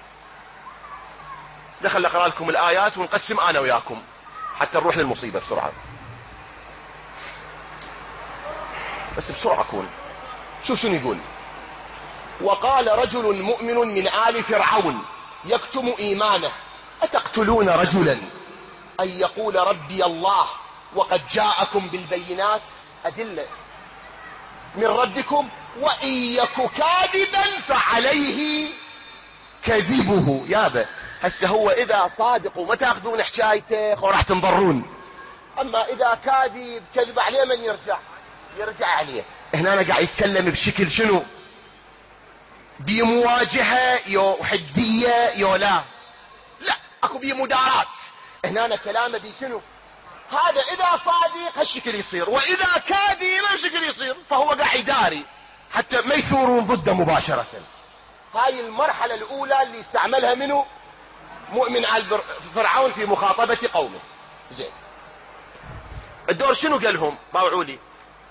دخل أقرأ لكم الآيات ونقسم أنا وياكم حتى نروح للمصيبة بسرعة. بس بسرعة كون. شوف شنو يقول. وقال رجل مؤمن من آل فرعون يكتم إيمانه أتقتلون رجلا أن يقول ربي الله وقد جاءكم بالبينات أدلة من ربكم وإن يك كاذبا فعليه كذبه. يابا هسه هو إذا صادق وما تأخذون حكايته وراح تنضرون، أما إذا كاذب كذب عليه من يرجع عليه. هنا أنا قاعد يتكلم بشكل شنو بمواجهة يو حدية يو لا اكو بيه مدارات. هنا كلامه بي شنو؟ هذا اذا صادق هالشكل يصير، واذا كاذب هالشكل يصير، فهو قاعد يداري حتى ما يثورون ضده مباشرة. هاي المرحلة الاولى اللي استعملها منه مؤمن على فرعون في مخاطبة قومه. زين، الدور شنو قال لهم؟ باوعوا لي.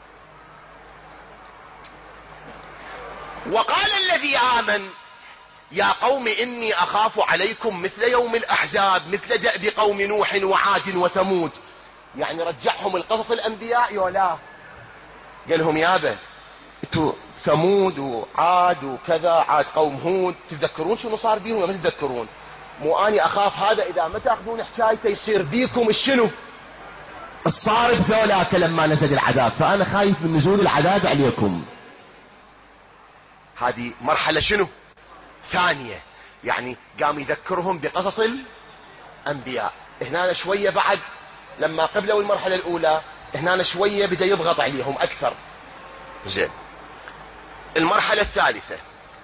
وقال الذي آمن يا قوم إني أخاف عليكم مثل يوم الأحزاب مثل دأب قوم نوح وعاد وثمود. يعني رجعهم القصص الأنبياء يولا، قال لهم يابا انتوا ثمود وعاد وكذا، عاد قوم هود، تتذكرون شنو صار بيهم ولا ما تتذكرون؟ مو أني أخاف هذا إذا ما تأخذون حكايته يصير بيكم الشنو؟ الصارب ذولاك لما نزل العذاب، فأنا خايف من نزول العذاب عليكم. هذه مرحلة شنو؟ ثانية. يعني قام يذكرهم بقصص الأنبياء. هنا شوية بعد لما قبلوا المرحلة الأولى، هنا شوية بدأ يضغط عليهم أكثر. زين، المرحلة الثالثة،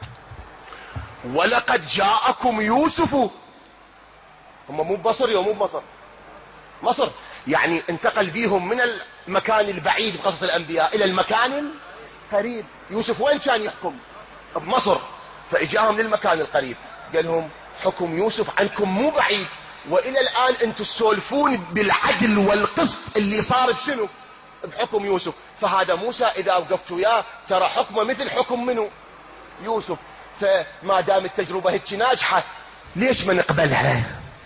ولقد جاءكم يوسف. هم مو بمصر، يوم مو بمصر، مصر يعني انتقل بيهم من المكان البعيد بقصص الأنبياء إلى المكان القريب. يوسف وين كان يحكم؟ بمصر، فإجاهم للمكان القريب. قال لهم حكم يوسف عنكم مو بعيد، وإلى الآن أنتم تسولفون بالعدل والقسط اللي صار بشنو؟ بحكم يوسف. فهذا موسى إذا وقفتوا وياه ترى حكمه مثل حكم منه؟ يوسف. فما دام التجربة هيك ناجحة ليش ما نقبلها؟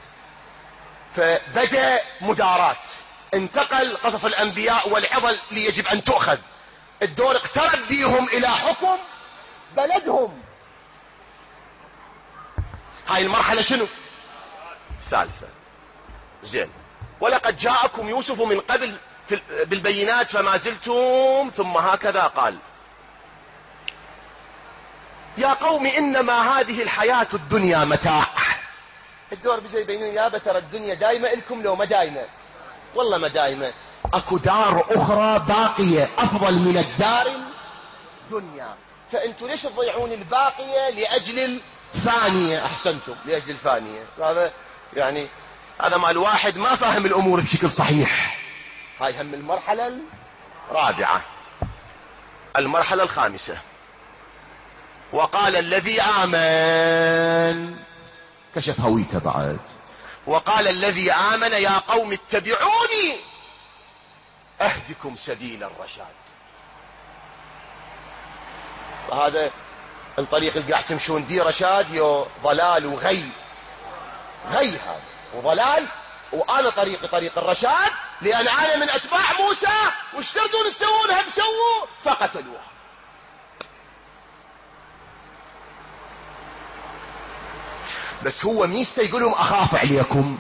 فبدأ مدارات، انتقل قصص الأنبياء والعظل اللي يجب أن تؤخذ. الدور اقترب بيهم إلى حكم بلدهم. هاي المرحلة شنو؟ الثالثة. زين، ولقد جاءكم يوسف من قبل بالبينات فما زلتم، ثم هكذا قال يا قوم إنما هذه الحياة الدنيا متاع. الدور بيجي يبينون يابا ترى الدنيا دايمة لكم لو ما دايمة، والله ما دايمة، اكو دار اخرى باقية افضل من الدار الدنيا، فانتوا ليش تضيعون الباقية لاجل الثانية؟ احسنتم، لاجل الثانية. هذا يعني هذا مال واحد ما فاهم الامور بشكل صحيح. هاي هم المرحلة الرابعة. المرحلة الخامسة، وقال الذي آمن، كشف هويته بعد. وقال الذي آمن يا قوم اتبعوني أهدكم سبيل الرشاد. فهذا الطريق اللي قاعد تمشون دي رشاد يو ضلال وغي، غي هذا وضلال، وأنا طريقي طريق الرشاد، لأن أنا من أتباع موسى، وش تردون تسوون؟ هم سووا فقتلوها. بس هو ميسته يقولهم أخاف عليكم،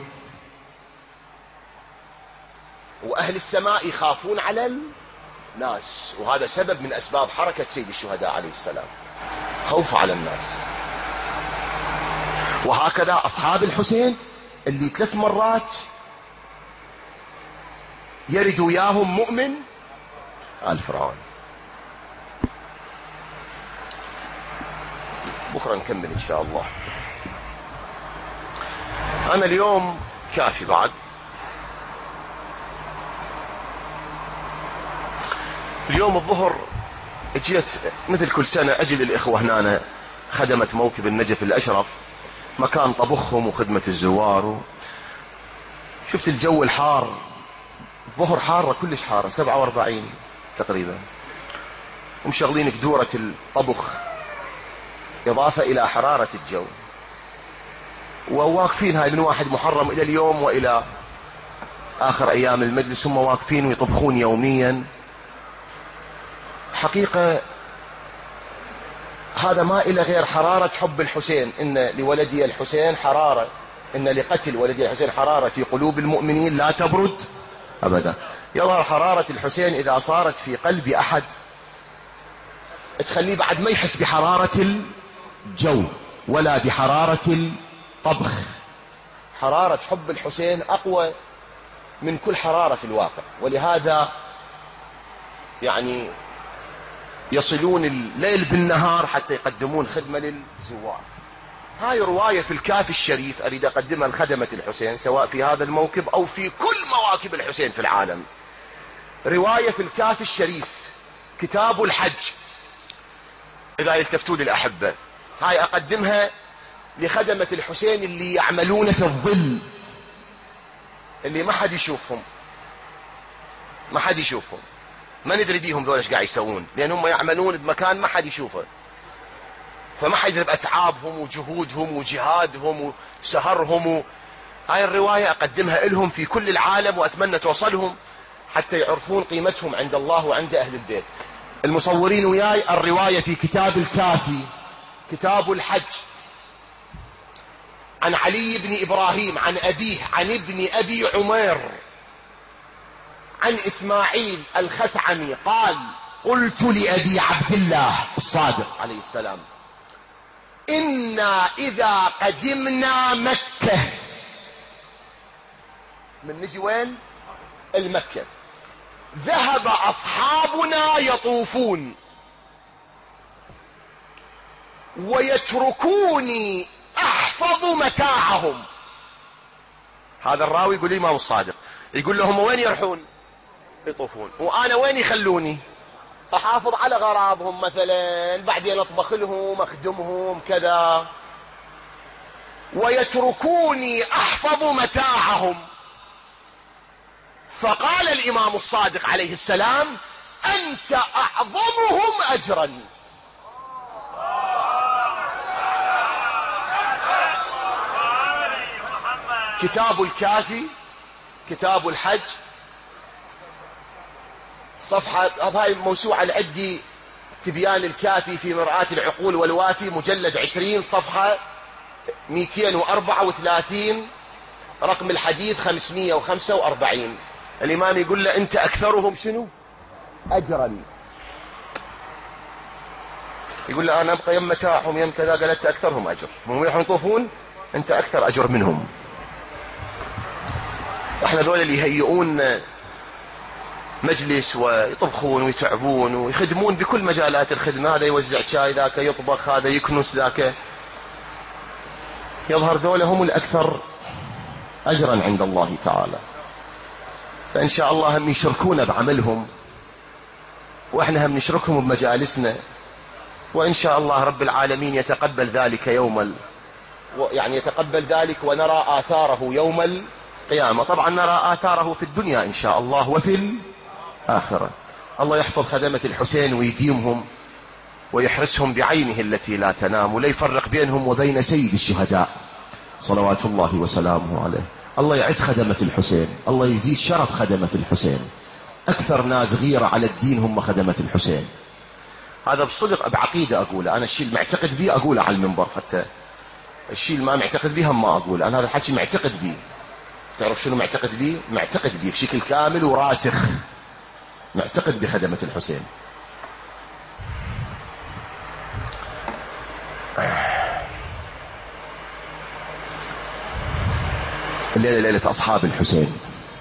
وأهل السماء يخافون على الناس، وهذا سبب من أسباب حركة سيد الشهداء عليه السلام، خوف على الناس. وهكذا أصحاب الحسين اللي 3 مرات يرد وياهم مؤمن آل فرعون. بكرة نكمل إن شاء الله. أنا اليوم كافي بعد. اليوم الظهر اجيت مثل كل سنة أجل الإخوة هنا خدمة موكب النجف الأشرف، مكان طبخهم وخدمة الزوار، شفت الجو الحار، الظهر حارة كلش حارة 47 تقريبا، ومشغلين قدورة الطبخ إضافة إلى حرارة الجو، وواقفين هاي من 1 محرم إلى اليوم وإلى آخر أيام المجلس، هم واقفين ويطبخون يوميا. حقيقة هذا ما إلى غير حرارة حب الحسين. إن لولدي الحسين حرارة، إن لقتل ولدي الحسين حرارة في قلوب المؤمنين لا تبرد أبدا. يظهر حرارة الحسين إذا صارت في قلب أحد تخليه بعد ما يحس بحرارة الجو ولا بحرارة الطبخ. حرارة حب الحسين أقوى من كل حرارة في الواقع، ولهذا يعني يصلون الليل بالنهار حتى يقدمون خدمة للزوار. هاي رواية في الكافي الشريف أريد أقدمها لخدمة الحسين سواء في هذا الموكب أو في كل مواكب الحسين في العالم. رواية في الكافي الشريف كتاب الحج إذا يلتفتوا للأحبة، هاي أقدمها لخدمة الحسين اللي يعملون في الظل، اللي ما حد يشوفهم، ما حد يشوفهم، ما ندري بيهم ذول ايش قاعد يسوون، لأنهم يعملون بمكان ما حد يشوفه، فما حد يدري بأتعابهم وجهودهم وجهادهم وسهرهم هاي الرواية أقدمها لهم في كل العالم، وأتمنى توصلهم حتى يعرفون قيمتهم عند الله وعند أهل البيت. المصورين وياي الرواية في كتاب الكافي كتاب الحج عن علي بن إبراهيم عن أبيه عن ابن أبي عمير عن إسماعيل الخثعمي قال: قلت لأبي عبد الله الصادق عليه السلام: إنا إذا قدمنا مكة، من نجي وين؟ المكة، ذهب أصحابنا يطوفون ويتركوني أحفظ متاعهم. هذا الراوي يقول الإمام الصادق، يقول لهم وين يرحون؟ يطوفون، وأنا وين يخلوني؟ أحافظ على غرابهم مثلا، بعدين أطبخ لهم أخدمهم كذا، ويتركوني أحفظ متاعهم. فقال الإمام الصادق عليه السلام: أنت أعظمهم أجرا. كتاب الكافي كتاب الحج صفحة، هاي موسوعة العدي تبيان الكافي في مرآة العقول والوافي مجلد 20 صفحة 234 رقم الحديث 545. الإمام يقول له: أنت أكثرهم شنو؟ أجرا. يقول له: أنا أبقى يم متاعهم يم كذا. قال: أنت أكثرهم أجر، هم يروحون يطوفون، أنت أكثر أجر منهم. احنا ذول اللي يهيئون مجلس ويطبخون ويتعبون ويخدمون بكل مجالات الخدمة، هذا يوزع شاي، ذاك يطبخ، هذا يكنس، ذاك يظهر ذول هم الأكثر أجرا عند الله تعالى. فإن شاء الله هم يشركونا بعملهم، وإحنا هم نشركهم بمجالسنا، وإن شاء الله رب العالمين يتقبل ذلك يعني يتقبل ذلك ونرى آثاره يوم القيامة. طبعا نرى آثاره في الدنيا إن شاء الله وفي الآخرة. الله يحفظ خدمة الحسين ويديمهم ويحرسهم بعينه التي لا تنام، ولا يفرق بينهم وبين سيد الشهداء صلوات الله وسلامه عليه. الله يعز خدمة الحسين، الله يزيد شرف خدمة الحسين. أكثر ناس غيرة على الدين هم خدمة الحسين. هذا بصدق بعقيدة أقوله، أنا الشيء المعتقد به أقوله على المنبر، حتى الشيء اللي ما معتقد به ما أقوله. أنا هذا الحكي معتقد به. تعرف شنو معتقد به؟ معتقد به بشكل كامل وراسخ، معتقد بخدمة الحسين. الليلة ليلة أصحاب الحسين.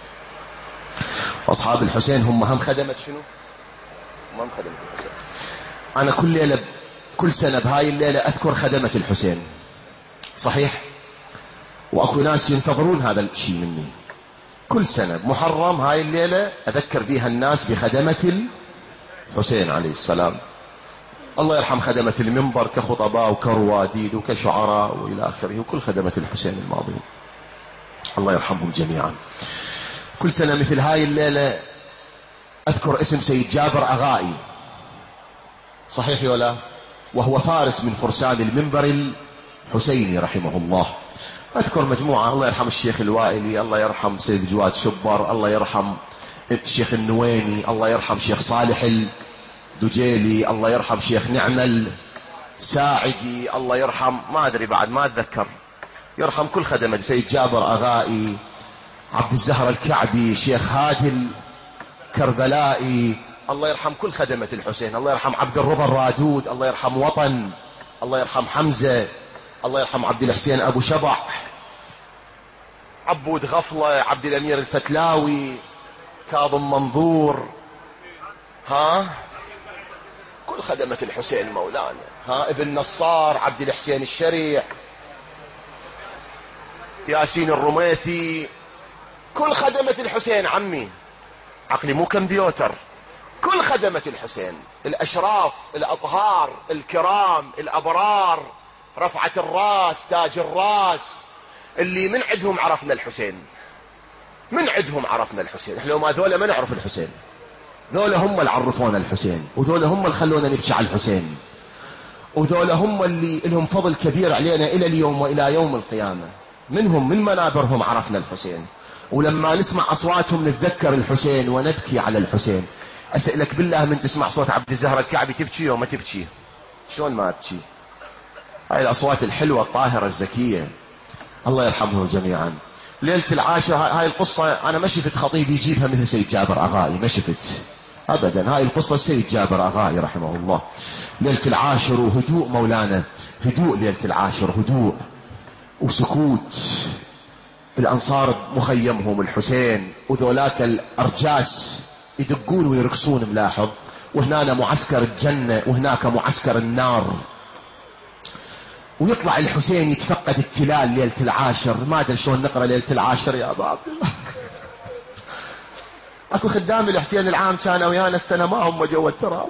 أصحاب الحسين هم خدمة شنو؟ هم خدمة الحسين. أنا كل ليلة كل سنة بهاي الليلة أذكر خدمة الحسين، صحيح؟ وأكو ناس ينتظرون هذا الشيء مني. كل سنة بمحرم هاي الليلة أذكر بها الناس بخدمة الحسين عليه السلام. الله يرحم خدمة المنبر كخطباء وكرواديد وكشعراء وإلى آخره، وكل خدمة الحسين الماضين الله يرحمهم جميعا. كل سنة مثل هاي الليلة أذكر اسم سيد جابر أغائي، صحيح ولا؟ وهو فارس من فرسان المنبر الحسيني رحمه الله. أذكر مجموعة، الله يرحم الشيخ الوائلي، الله يرحم سيد جواد شبر، الله يرحم الشيخ النويني، الله يرحم شيخ صالح الدجيلي، الله يرحم شيخ نعمل ساعدي، الله يرحم ما أدري بعد ما أتذكر، يرحم كل خدمة، سيد جابر أغائي، عبد الزهر الكعبي، شيخ هادي الكربلائي، الله يرحم كل خدمة الحسين، الله يرحم عبد الرضا الرادود، الله يرحم وطن، الله يرحم حمزة، الله يرحم عبد الحسين أبو شبع، عبود غفلة، عبد الأمير الفتلاوي، كاظم منظور، كل كل خدمة الحسين مولانا، ها ابن نصار، عبد الحسين الشريع، ياسين الرميثي، كل خدمة الحسين عمي، عقلي مو كمبيوتر، كل خدمة الحسين، الأشراف، الأطهار، الكرام، الأبرار، رفعة الراس، تاج الراس، اللي من عندهم عرفنا الحسين، من عندهم عرفنا الحسين. احنا لو ما ذولا ما نعرف الحسين، ذولا هم اللي عرفونا الحسين، وذولا هم اللي خلونا نبكي على الحسين، وذولا هم اللي لهم فضل كبير علينا إلى اليوم وإلى يوم القيامة. منهم من منابرهم عرفنا الحسين، ولما نسمع أصواتهم نتذكر الحسين ونبكي على الحسين. أسألك بالله، من تسمع صوت عبد الزهرة الكعبي تبكي وما تبكي؟ شلون ما أبكي؟ هاي الأصوات الحلوة الطاهرة الزكية، الله يرحمهم جميعا. ليلة العاشر، هاي القصة أنا ما شفت خطيب يجيبها مثل سيد جابر أغائي، ما شفت أبدا. هاي القصة سيد جابر أغائي رحمه الله. ليلة العاشر وهدوء مولانا، هدوء ليلة العاشر، هدوء وسكوت. الأنصار مخيمهم الحسين، وذولاك الأرجاس يدقون ويرقصون ملاحظ، وهنا معسكر الجنة وهناك معسكر النار. ويطلع الحسين يتفقد التلال ليلة العاشر. ما أدري شلون نقرأ ليلة العاشر يا أبا عبد الله. أكو خدام الحسين العام كانوا ويانا السنة ما هم جوا التراب،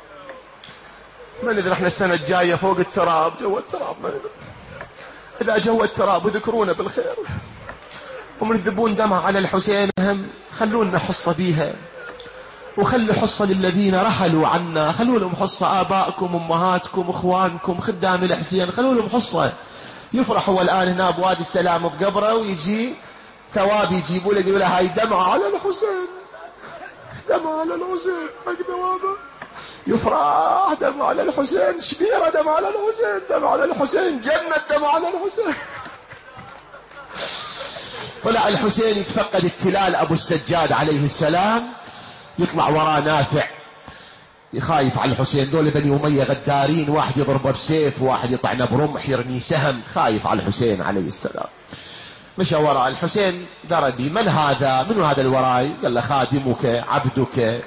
ما ندري احنا السنة الجاية فوق التراب جوا التراب، ما ندري. إذا جوا التراب وذكرونا بالخير هم يذبون دمع على الحسين، هم خلونا حصة بيها، وخلوا حصة للذين رحلوا عنا، خلوا لهم حصة، آبائكم أمهاتكم إخوانكم خدام الحسين خلوا لهم حصة، يفرحوا. والآن هنا بوادي السلام بقبره، ويجي ثواب يجيبوا له يقولوا له هاي دمعة على الحسين، دمعة على الحسين، حق ثوابه يفرح، دمعة على الحسين، شبيرة دمعة على الحسين، دمعة على الحسين، جنة دمعة على الحسين. طلع الحسين يتفقد التلال أبو السجاد عليه السلام، يطلع وراه نافع يخايف على الحسين. دول بني أمية غدارين، واحد يضربه بسيف، واحد يطعنه برمح، يرمي سهم، خايف على الحسين عليه السلام. مشى وراء الحسين دربي، من هذا؟ من هذا الوراي؟ قال له خادمك عبدك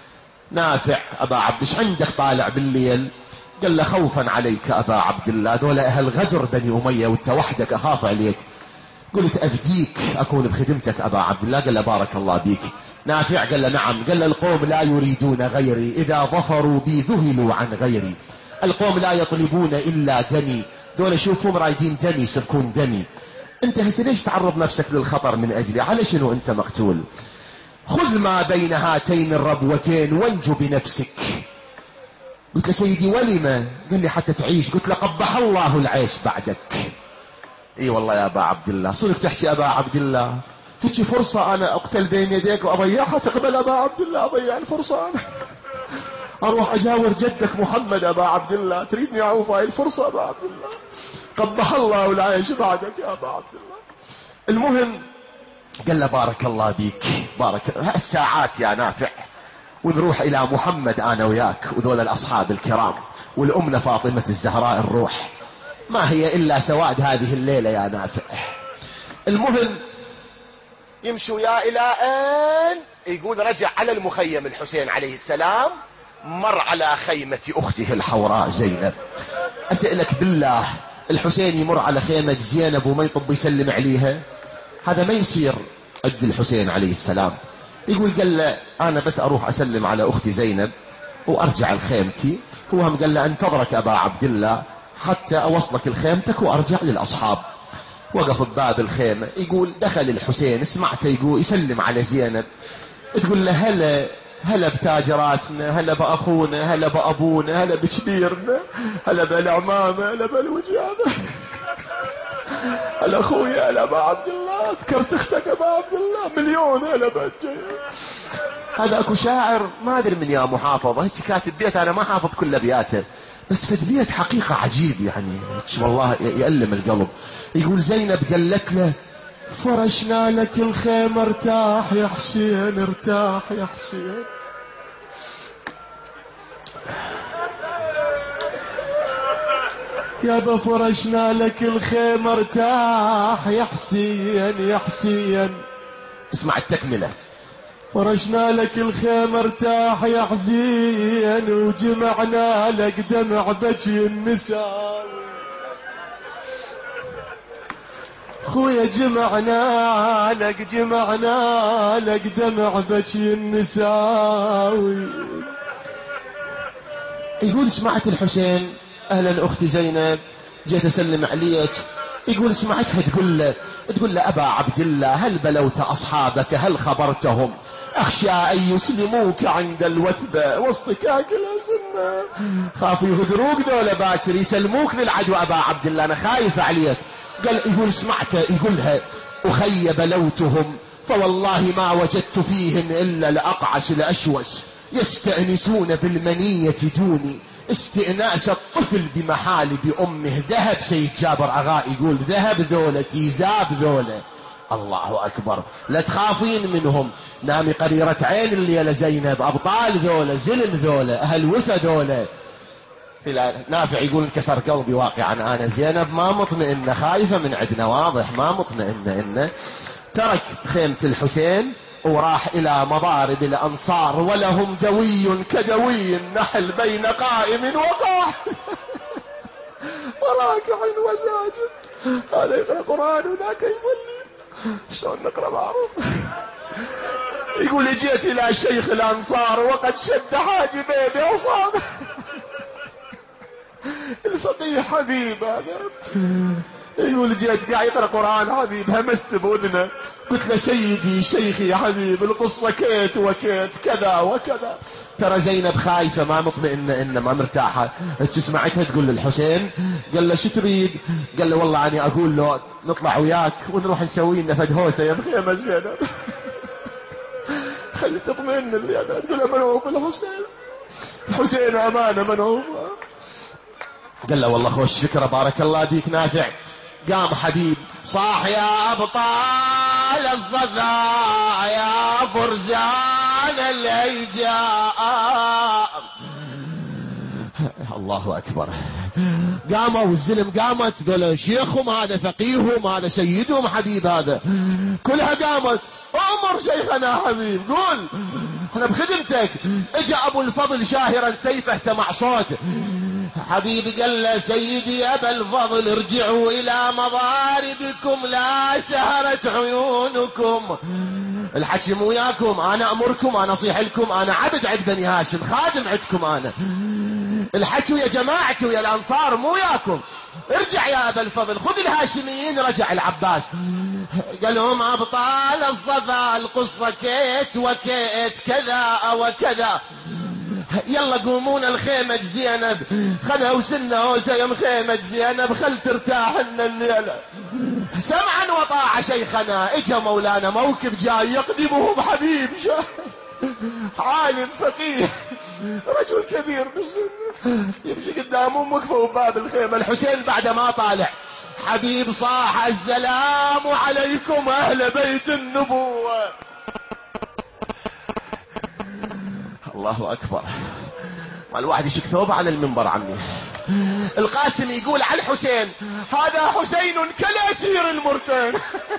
نافع أبا عبد. ايش عندك طالع بالليل؟ قال له خوفا عليك أبا عبد الله، دول أهل غدر بني أمية وانت وحدك أخاف عليك، قلت أفديك أكون بخدمتك أبا عبد الله. قال له بارك الله بيك. نافع قال له نعم. قال له القوم لا يريدون غيري، إذا ظفروا بي ذهلوا عن غيري، القوم لا يطلبون إلا دمي، دول شوفهم رايدين دمي يسفكون دمي، أنت هسه ليش تعرض نفسك للخطر من أجلي؟ على شنو أنت مقتول؟ خذ ما بين هاتين الربوتين وانجو بنفسك. قلت له سيدي ولما؟ قال لي حتى تعيش. قلت له قبح الله العيش بعدك. اي والله يا ابا عبد الله، صرك تحكي ابا عبد الله، تجي فرصة انا اقتل بين يديك واضيعها، تقبل ابا عبد الله اضيع الفرصة انا؟ اروح اجاور جدك محمد ابا عبد الله، تريدني اعوف هاي الفرصة ابا عبد الله؟ قبح الله العيش بعدك يا ابا عبد الله. المهم قال له بارك الله بيك، بارك الساعات يا نافع ونروح الى محمد انا وياك وذول الاصحاب الكرام والامنا فاطمة الزهراء الروح، ما هي الا سواد هذه الليلة يا نافع. المهم يمشوا يا الى ان يقول رجع على المخيم الحسين عليه السلام، مر على خيمة اخته الحوراء زينب. اسألك بالله الحسين يمر على خيمة زينب وما يطب يسلم عليها؟ هذا ما يصير عند الحسين عليه السلام. يقول قال له انا بس اروح اسلم على اختي زينب وارجع لخيمتي. هو هم قال له انتظرك ابا عبد الله حتى اوصلك لخيمتك وارجع للاصحاب. وقف بباب الخيمة، يقول دخل الحسين، سمعته يقول يسلم على زينب، تقول له هلا بتاج راسنا، هلا باخونا، هلا بابونا، هلا بكبيرنا، هلا بالعمامة، هلا بالوجابة، هلا اخويا، هلا ابا عبد الله، ذكرت اختك ابا عبد الله مليون، هلا بجي. هذا اكو شاعر ما ادري من يا محافظة هيك كاتب بيت، انا ما حافظ كل ابياته بس فد بيت حقيقة عجيب يعني والله يألم القلب. يقول زينب قالت له فرشنا لك الخيمة ارتاح يا حسين، ارتاح يا حسين. يابا فرشنا لك الخيمة ارتاح يا حسين يا حسين. اسمع التكملة. فرشنا لك الخيمة ارتاح يا حزين، وجمعنا لك دمع بكي النساء. خويا جمعنا لك دمع بكي النساوي. يقول سمعت الحسين اهلا اختي زينب جيت اسلم عليك. يقول سمعتها تقول له ابا عبد الله هل بلوت اصحابك هل خبرتهم اخشى ان يسلموك عند الوثبه واصطكاك الازمه. خافوا يهدروك ذولا باكر يسلموك للعدو ابا عبد الله انا خايف عليك. يقول سمعته يقولها اخي بلوتهم فوالله ما وجدت فيهم الا الاقعس الاشوس يستأنسون بالمنية دوني استئناس الطفل بمحالب امه. ذهب سيد جابر عغاء يقول ذهب ذولا تيزاب ذولا. الله اكبر لا تخافين منهم. نامي قريرة عين الليلة زينب ابطال ذولا زلم ذولا اهل وفا ذولا. نافع يقول انكسر قلبي واقعا انا زينب ما مطمئنه خايفه من عندنا واضح ما مطمئنه انه ترك خيمه الحسين وراح الى مضارب الانصار ولهم دوي كدوي النحل بين قائم وقاعد وراكع وساجد. هذا يقرا قران وذاك يصلي شلون نقرا معروف. يقول جئت الى شيخ الانصار وقد شد حاجبيه بعصابه. الفقيه حبيب هذا يقول جيت قاعد يقرا قران حبيب همست باذنه قلت له سيدي شيخي يا حبيب القصه كيت وكيت كذا وكذا. ترى زينب خايفه ما مطمئنه انه ما مرتاحه. سمعتها تقول للحسين قال له شو تريد؟ قال له والله اني اقول له نطلع وياك ونروح نسوي لنا فد هوسه يا بخيمه زينب. خلي تطمئن الويانا تقول له منعوب الحسين الحسين امانه منعوب. قال له والله خوش فكرة بارك الله بيك نافع. قام حبيب صاح يا أبطال الصفا يا فرزان الهيجاء. الله أكبر. قاموا والزلم قامت ذولا شيخهم هذا فقيههم هذا سيدهم حبيب هذا كلها قامت. امر شيخنا حبيب قول احنا بخدمتك. اجا ابو الفضل شاهرا سيفه سمع صوت حبيبي قال له سيدي ابا الفضل ارجعوا الى مضاربكم لا سهرت عيونكم. الحكي مو وياكم انا امركم انا اصيح لكم انا عبد عند بني هاشم خادم عندكم انا. الحكي يا جماعتي ويا الانصار مو وياكم. ارجع يا ابا الفضل خذ الهاشميين. رجع العباس قال لهم ابطال الصفا القصه كيت وكيت كذا وكذا يلا قومون الخيمة زينب خلها وسنا وسيم خيمة زينب خل ترتاح لنا الليلة. سمعا وطاعة شيخنا. اجا مولانا موكب جاي يقدمه بحبيب عالم فقيه رجل كبير بالسن يمشي قدام امك فوق باب الخيمة. الحسين بعد ما طالع حبيب صاح السلام عليكم اهل بيت النبوة. الله أكبر. الواحد يشك ثوبه على المنبر عمي. القاسم يقول على الحسين هذا حسين كالأسير المرتين.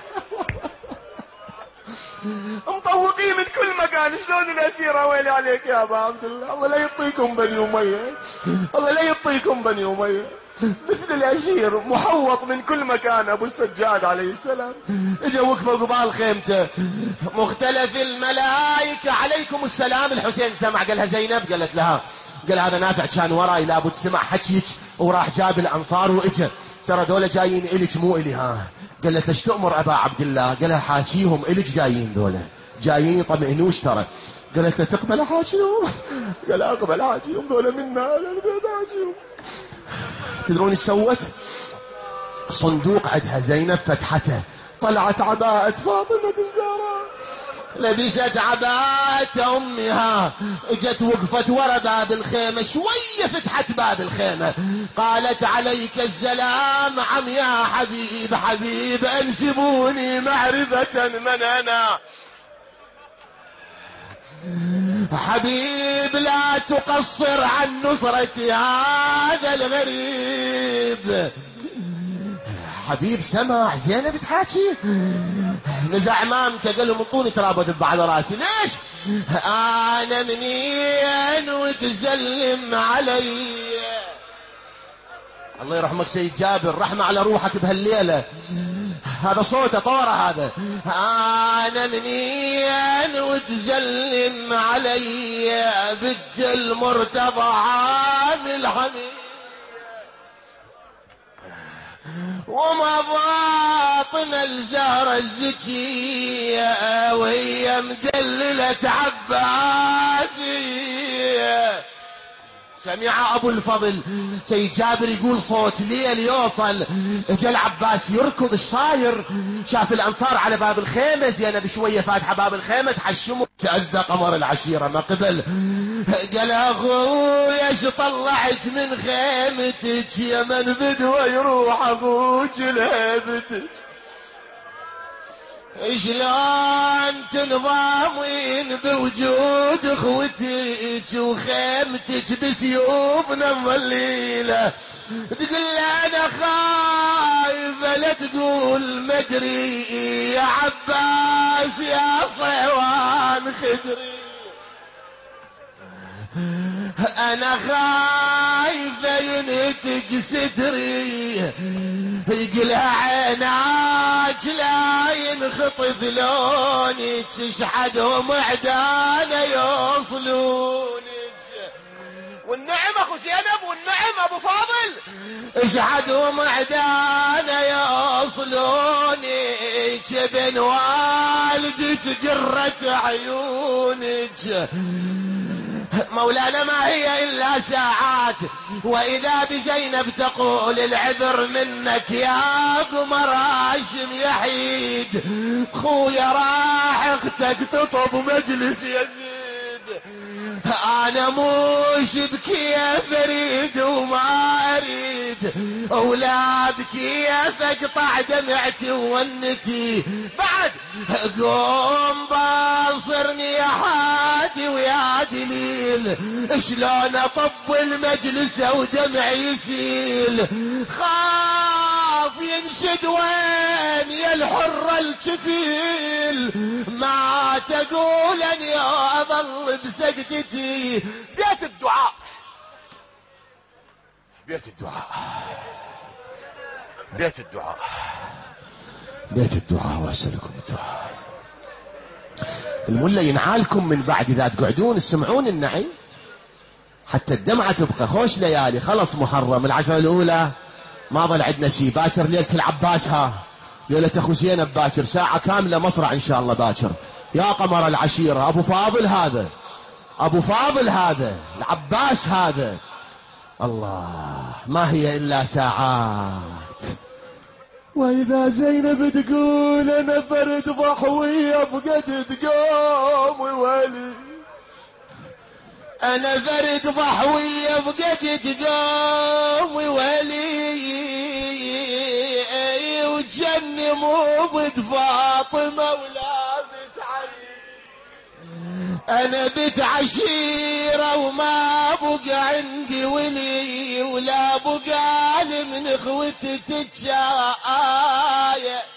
مطوقين من كل مكان شلون الأسيرة ويلي عليك يا أبا عبد الله. الله لا يطيكم بني أمية الله لا يطيكم بني أمية. مثل الأشير محوط من كل مكان. أبو السجاد عليه السلام اجا وقفوا قبال خيمته مختلف الملائكة عليكم السلام. الحسين سمع قالها زينب قالت لها قال هذا نافع كان وراي لابد سمع حكيك وراح جاب الأنصار وإجا ترى دولة جايين إلك مو إلي. ها قالت ليش تأمر أبا عبد الله؟ قالها حاكيهم إلك جايين دولة جايين يطمئنوش ترى. قالت له تقبل حاكيهم؟ قال أقبل حاكيهم دولة منا على البيت حاكيهم. تدرون ايش سوت؟ صندوق عندها زينب فتحته طلعت عباءة فاطمة الزهراء لبست عباءة امها اجت وقفت ورا باب الخيمة شوية فتحت باب الخيمة قالت عليك السلام عم يا حبيب حبيب انسبوني معرفة من انا. حبيب لا تقصر عن نصرة هذا الغريب. حبيب سمع زينب تحاكي نزع امامته قال له انطوني ترابط على راسي. ليش؟ أنا منين وتسلم علي. الله يرحمك سيد جابر، رحمة على روحك بهالليلة، هذا صوته طورة هذا. أنا منين وتسلم علي بد المرتضى عامل حميد، وما فاطمة الزهرة الزكية وهي مدللة عباسية. سمع أبو الفضل سيد جابر يقول صوت ليل يوصل، اجا العباس يركض، ايش صاير؟ شاف الأنصار على باب الخيمة، زينب شوية فاتحة باب الخيمة تحشمه، تأذى قمر العشيرة ما قبل. قال أخويا ايش طلعت من خيمتك يا من بدوى يروح أخوك لهيبتك، شلون تنظامين بوجود اخوتك وخيمتك بسيوفنا مظليله. تقول انا خايفه لا تقول مدري يا عباس يا صيوان خدري، انا خايفه ينتج ستري، يقلها عيناك لا ينخطف لونك، اشحدهم عدانا يوصلونك. والنعم اخو زينب، والنعم ابو فاضل، اشحدهم عدانا يوصلونك، بن والدك قرة عيونك. مولانا ما هي إلا ساعات وإذا بزينب تقول العذر منك يا قمر هاشم يحيد، خويا راح اختك تطب مجلس يزيد، أنا مش بكيف أريد وما أريد، أولادك كيف أقطع دمعتي ونتي، بعد قوم باصرني يا حادي ويا دليل، شلون أطب المجلس ودمعي يسيل، خاف ينشد وين يا الحر الكفيل، ما تقول أني أظل بسجدتي. بيت الدعاء، بيت الدعاء، بيت الدعاء، بيت الدعاء، واسألكم الدعاء. الملا ينعالكم من بعد إذا تقعدون تسمعون النعي حتى الدمعة تبقى. خوش ليالي، خلص محرم العشرة الأولى ما ظل عندنا شيء، باكر ليلة العباس، ها ليلة أخو زينب باكر، ساعة كاملة مصرع إن شاء الله باكر. يا قمر العشيرة، أبو فاضل هذا، أبو فاضل هذا، العباس هذا، الله ما هي إلا ساعات. وإذا زينب تقول أنا فرد ضحوية بقد تقوم ولي، أنا فرد ضحوية بقد تقوم ولي، وتجني مو بد فاطمة ولا بنت علي، أنا بنت عشيرة وما بقى عندي ولي، ولا بقى من اخوتي تتشاية،